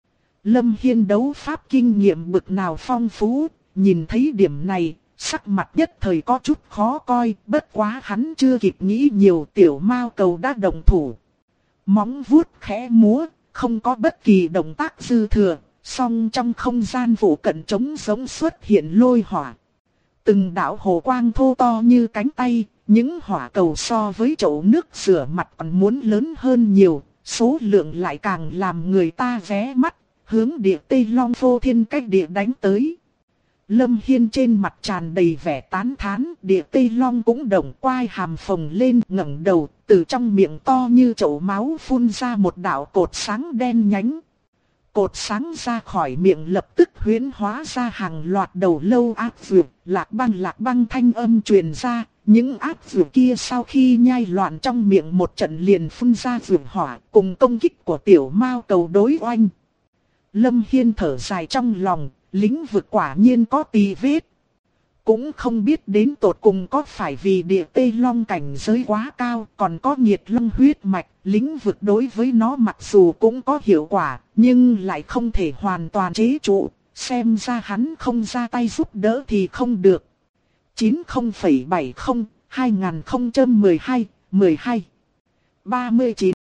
Lâm Hiên đấu pháp kinh nghiệm bực nào phong phú, nhìn thấy điểm này, sắc mặt nhất thời có chút khó coi, bất quá hắn chưa kịp nghĩ nhiều, tiểu mao cầu đã động thủ. Móng vuốt khẽ múa, không có bất kỳ động tác dư thừa, song trong không gian phủ cận trống giống xuất hiện lôi hỏa. Từng đạo hồ quang thô to như cánh tay, những hỏa cầu so với chậu nước rửa mặt còn muốn lớn hơn nhiều, số lượng lại càng làm người ta ghé mắt, hướng Địa Tê Long phô thiên cách địa đánh tới. Lâm Hiên trên mặt tràn đầy vẻ tán thán, Địa Tê Long cũng động quai hàm phồng lên, ngẩng đầu, từ trong miệng to như chậu máu phun ra một đạo cột sáng đen nhánh. Cột sáng ra khỏi miệng lập tức huyễn hóa ra hàng loạt đầu lâu ác dược, lạc băng thanh âm truyền ra, những ác dược kia sau khi nhai loạn trong miệng một trận liền phun ra dược hỏa, cùng công kích của tiểu mao cầu đối oanh. Lâm Hiên thở dài trong lòng, lĩnh vực quả nhiên có tì vết. Cũng không biết đến tột cùng có phải vì Địa Tê Long cảnh giới quá cao, còn có nhiệt long huyết mạch, lĩnh vực đối với nó mặc dù cũng có hiệu quả, nhưng lại không thể hoàn toàn chế trụ, xem ra hắn không ra tay giúp đỡ thì không được. 90,70 2012, 12. 39.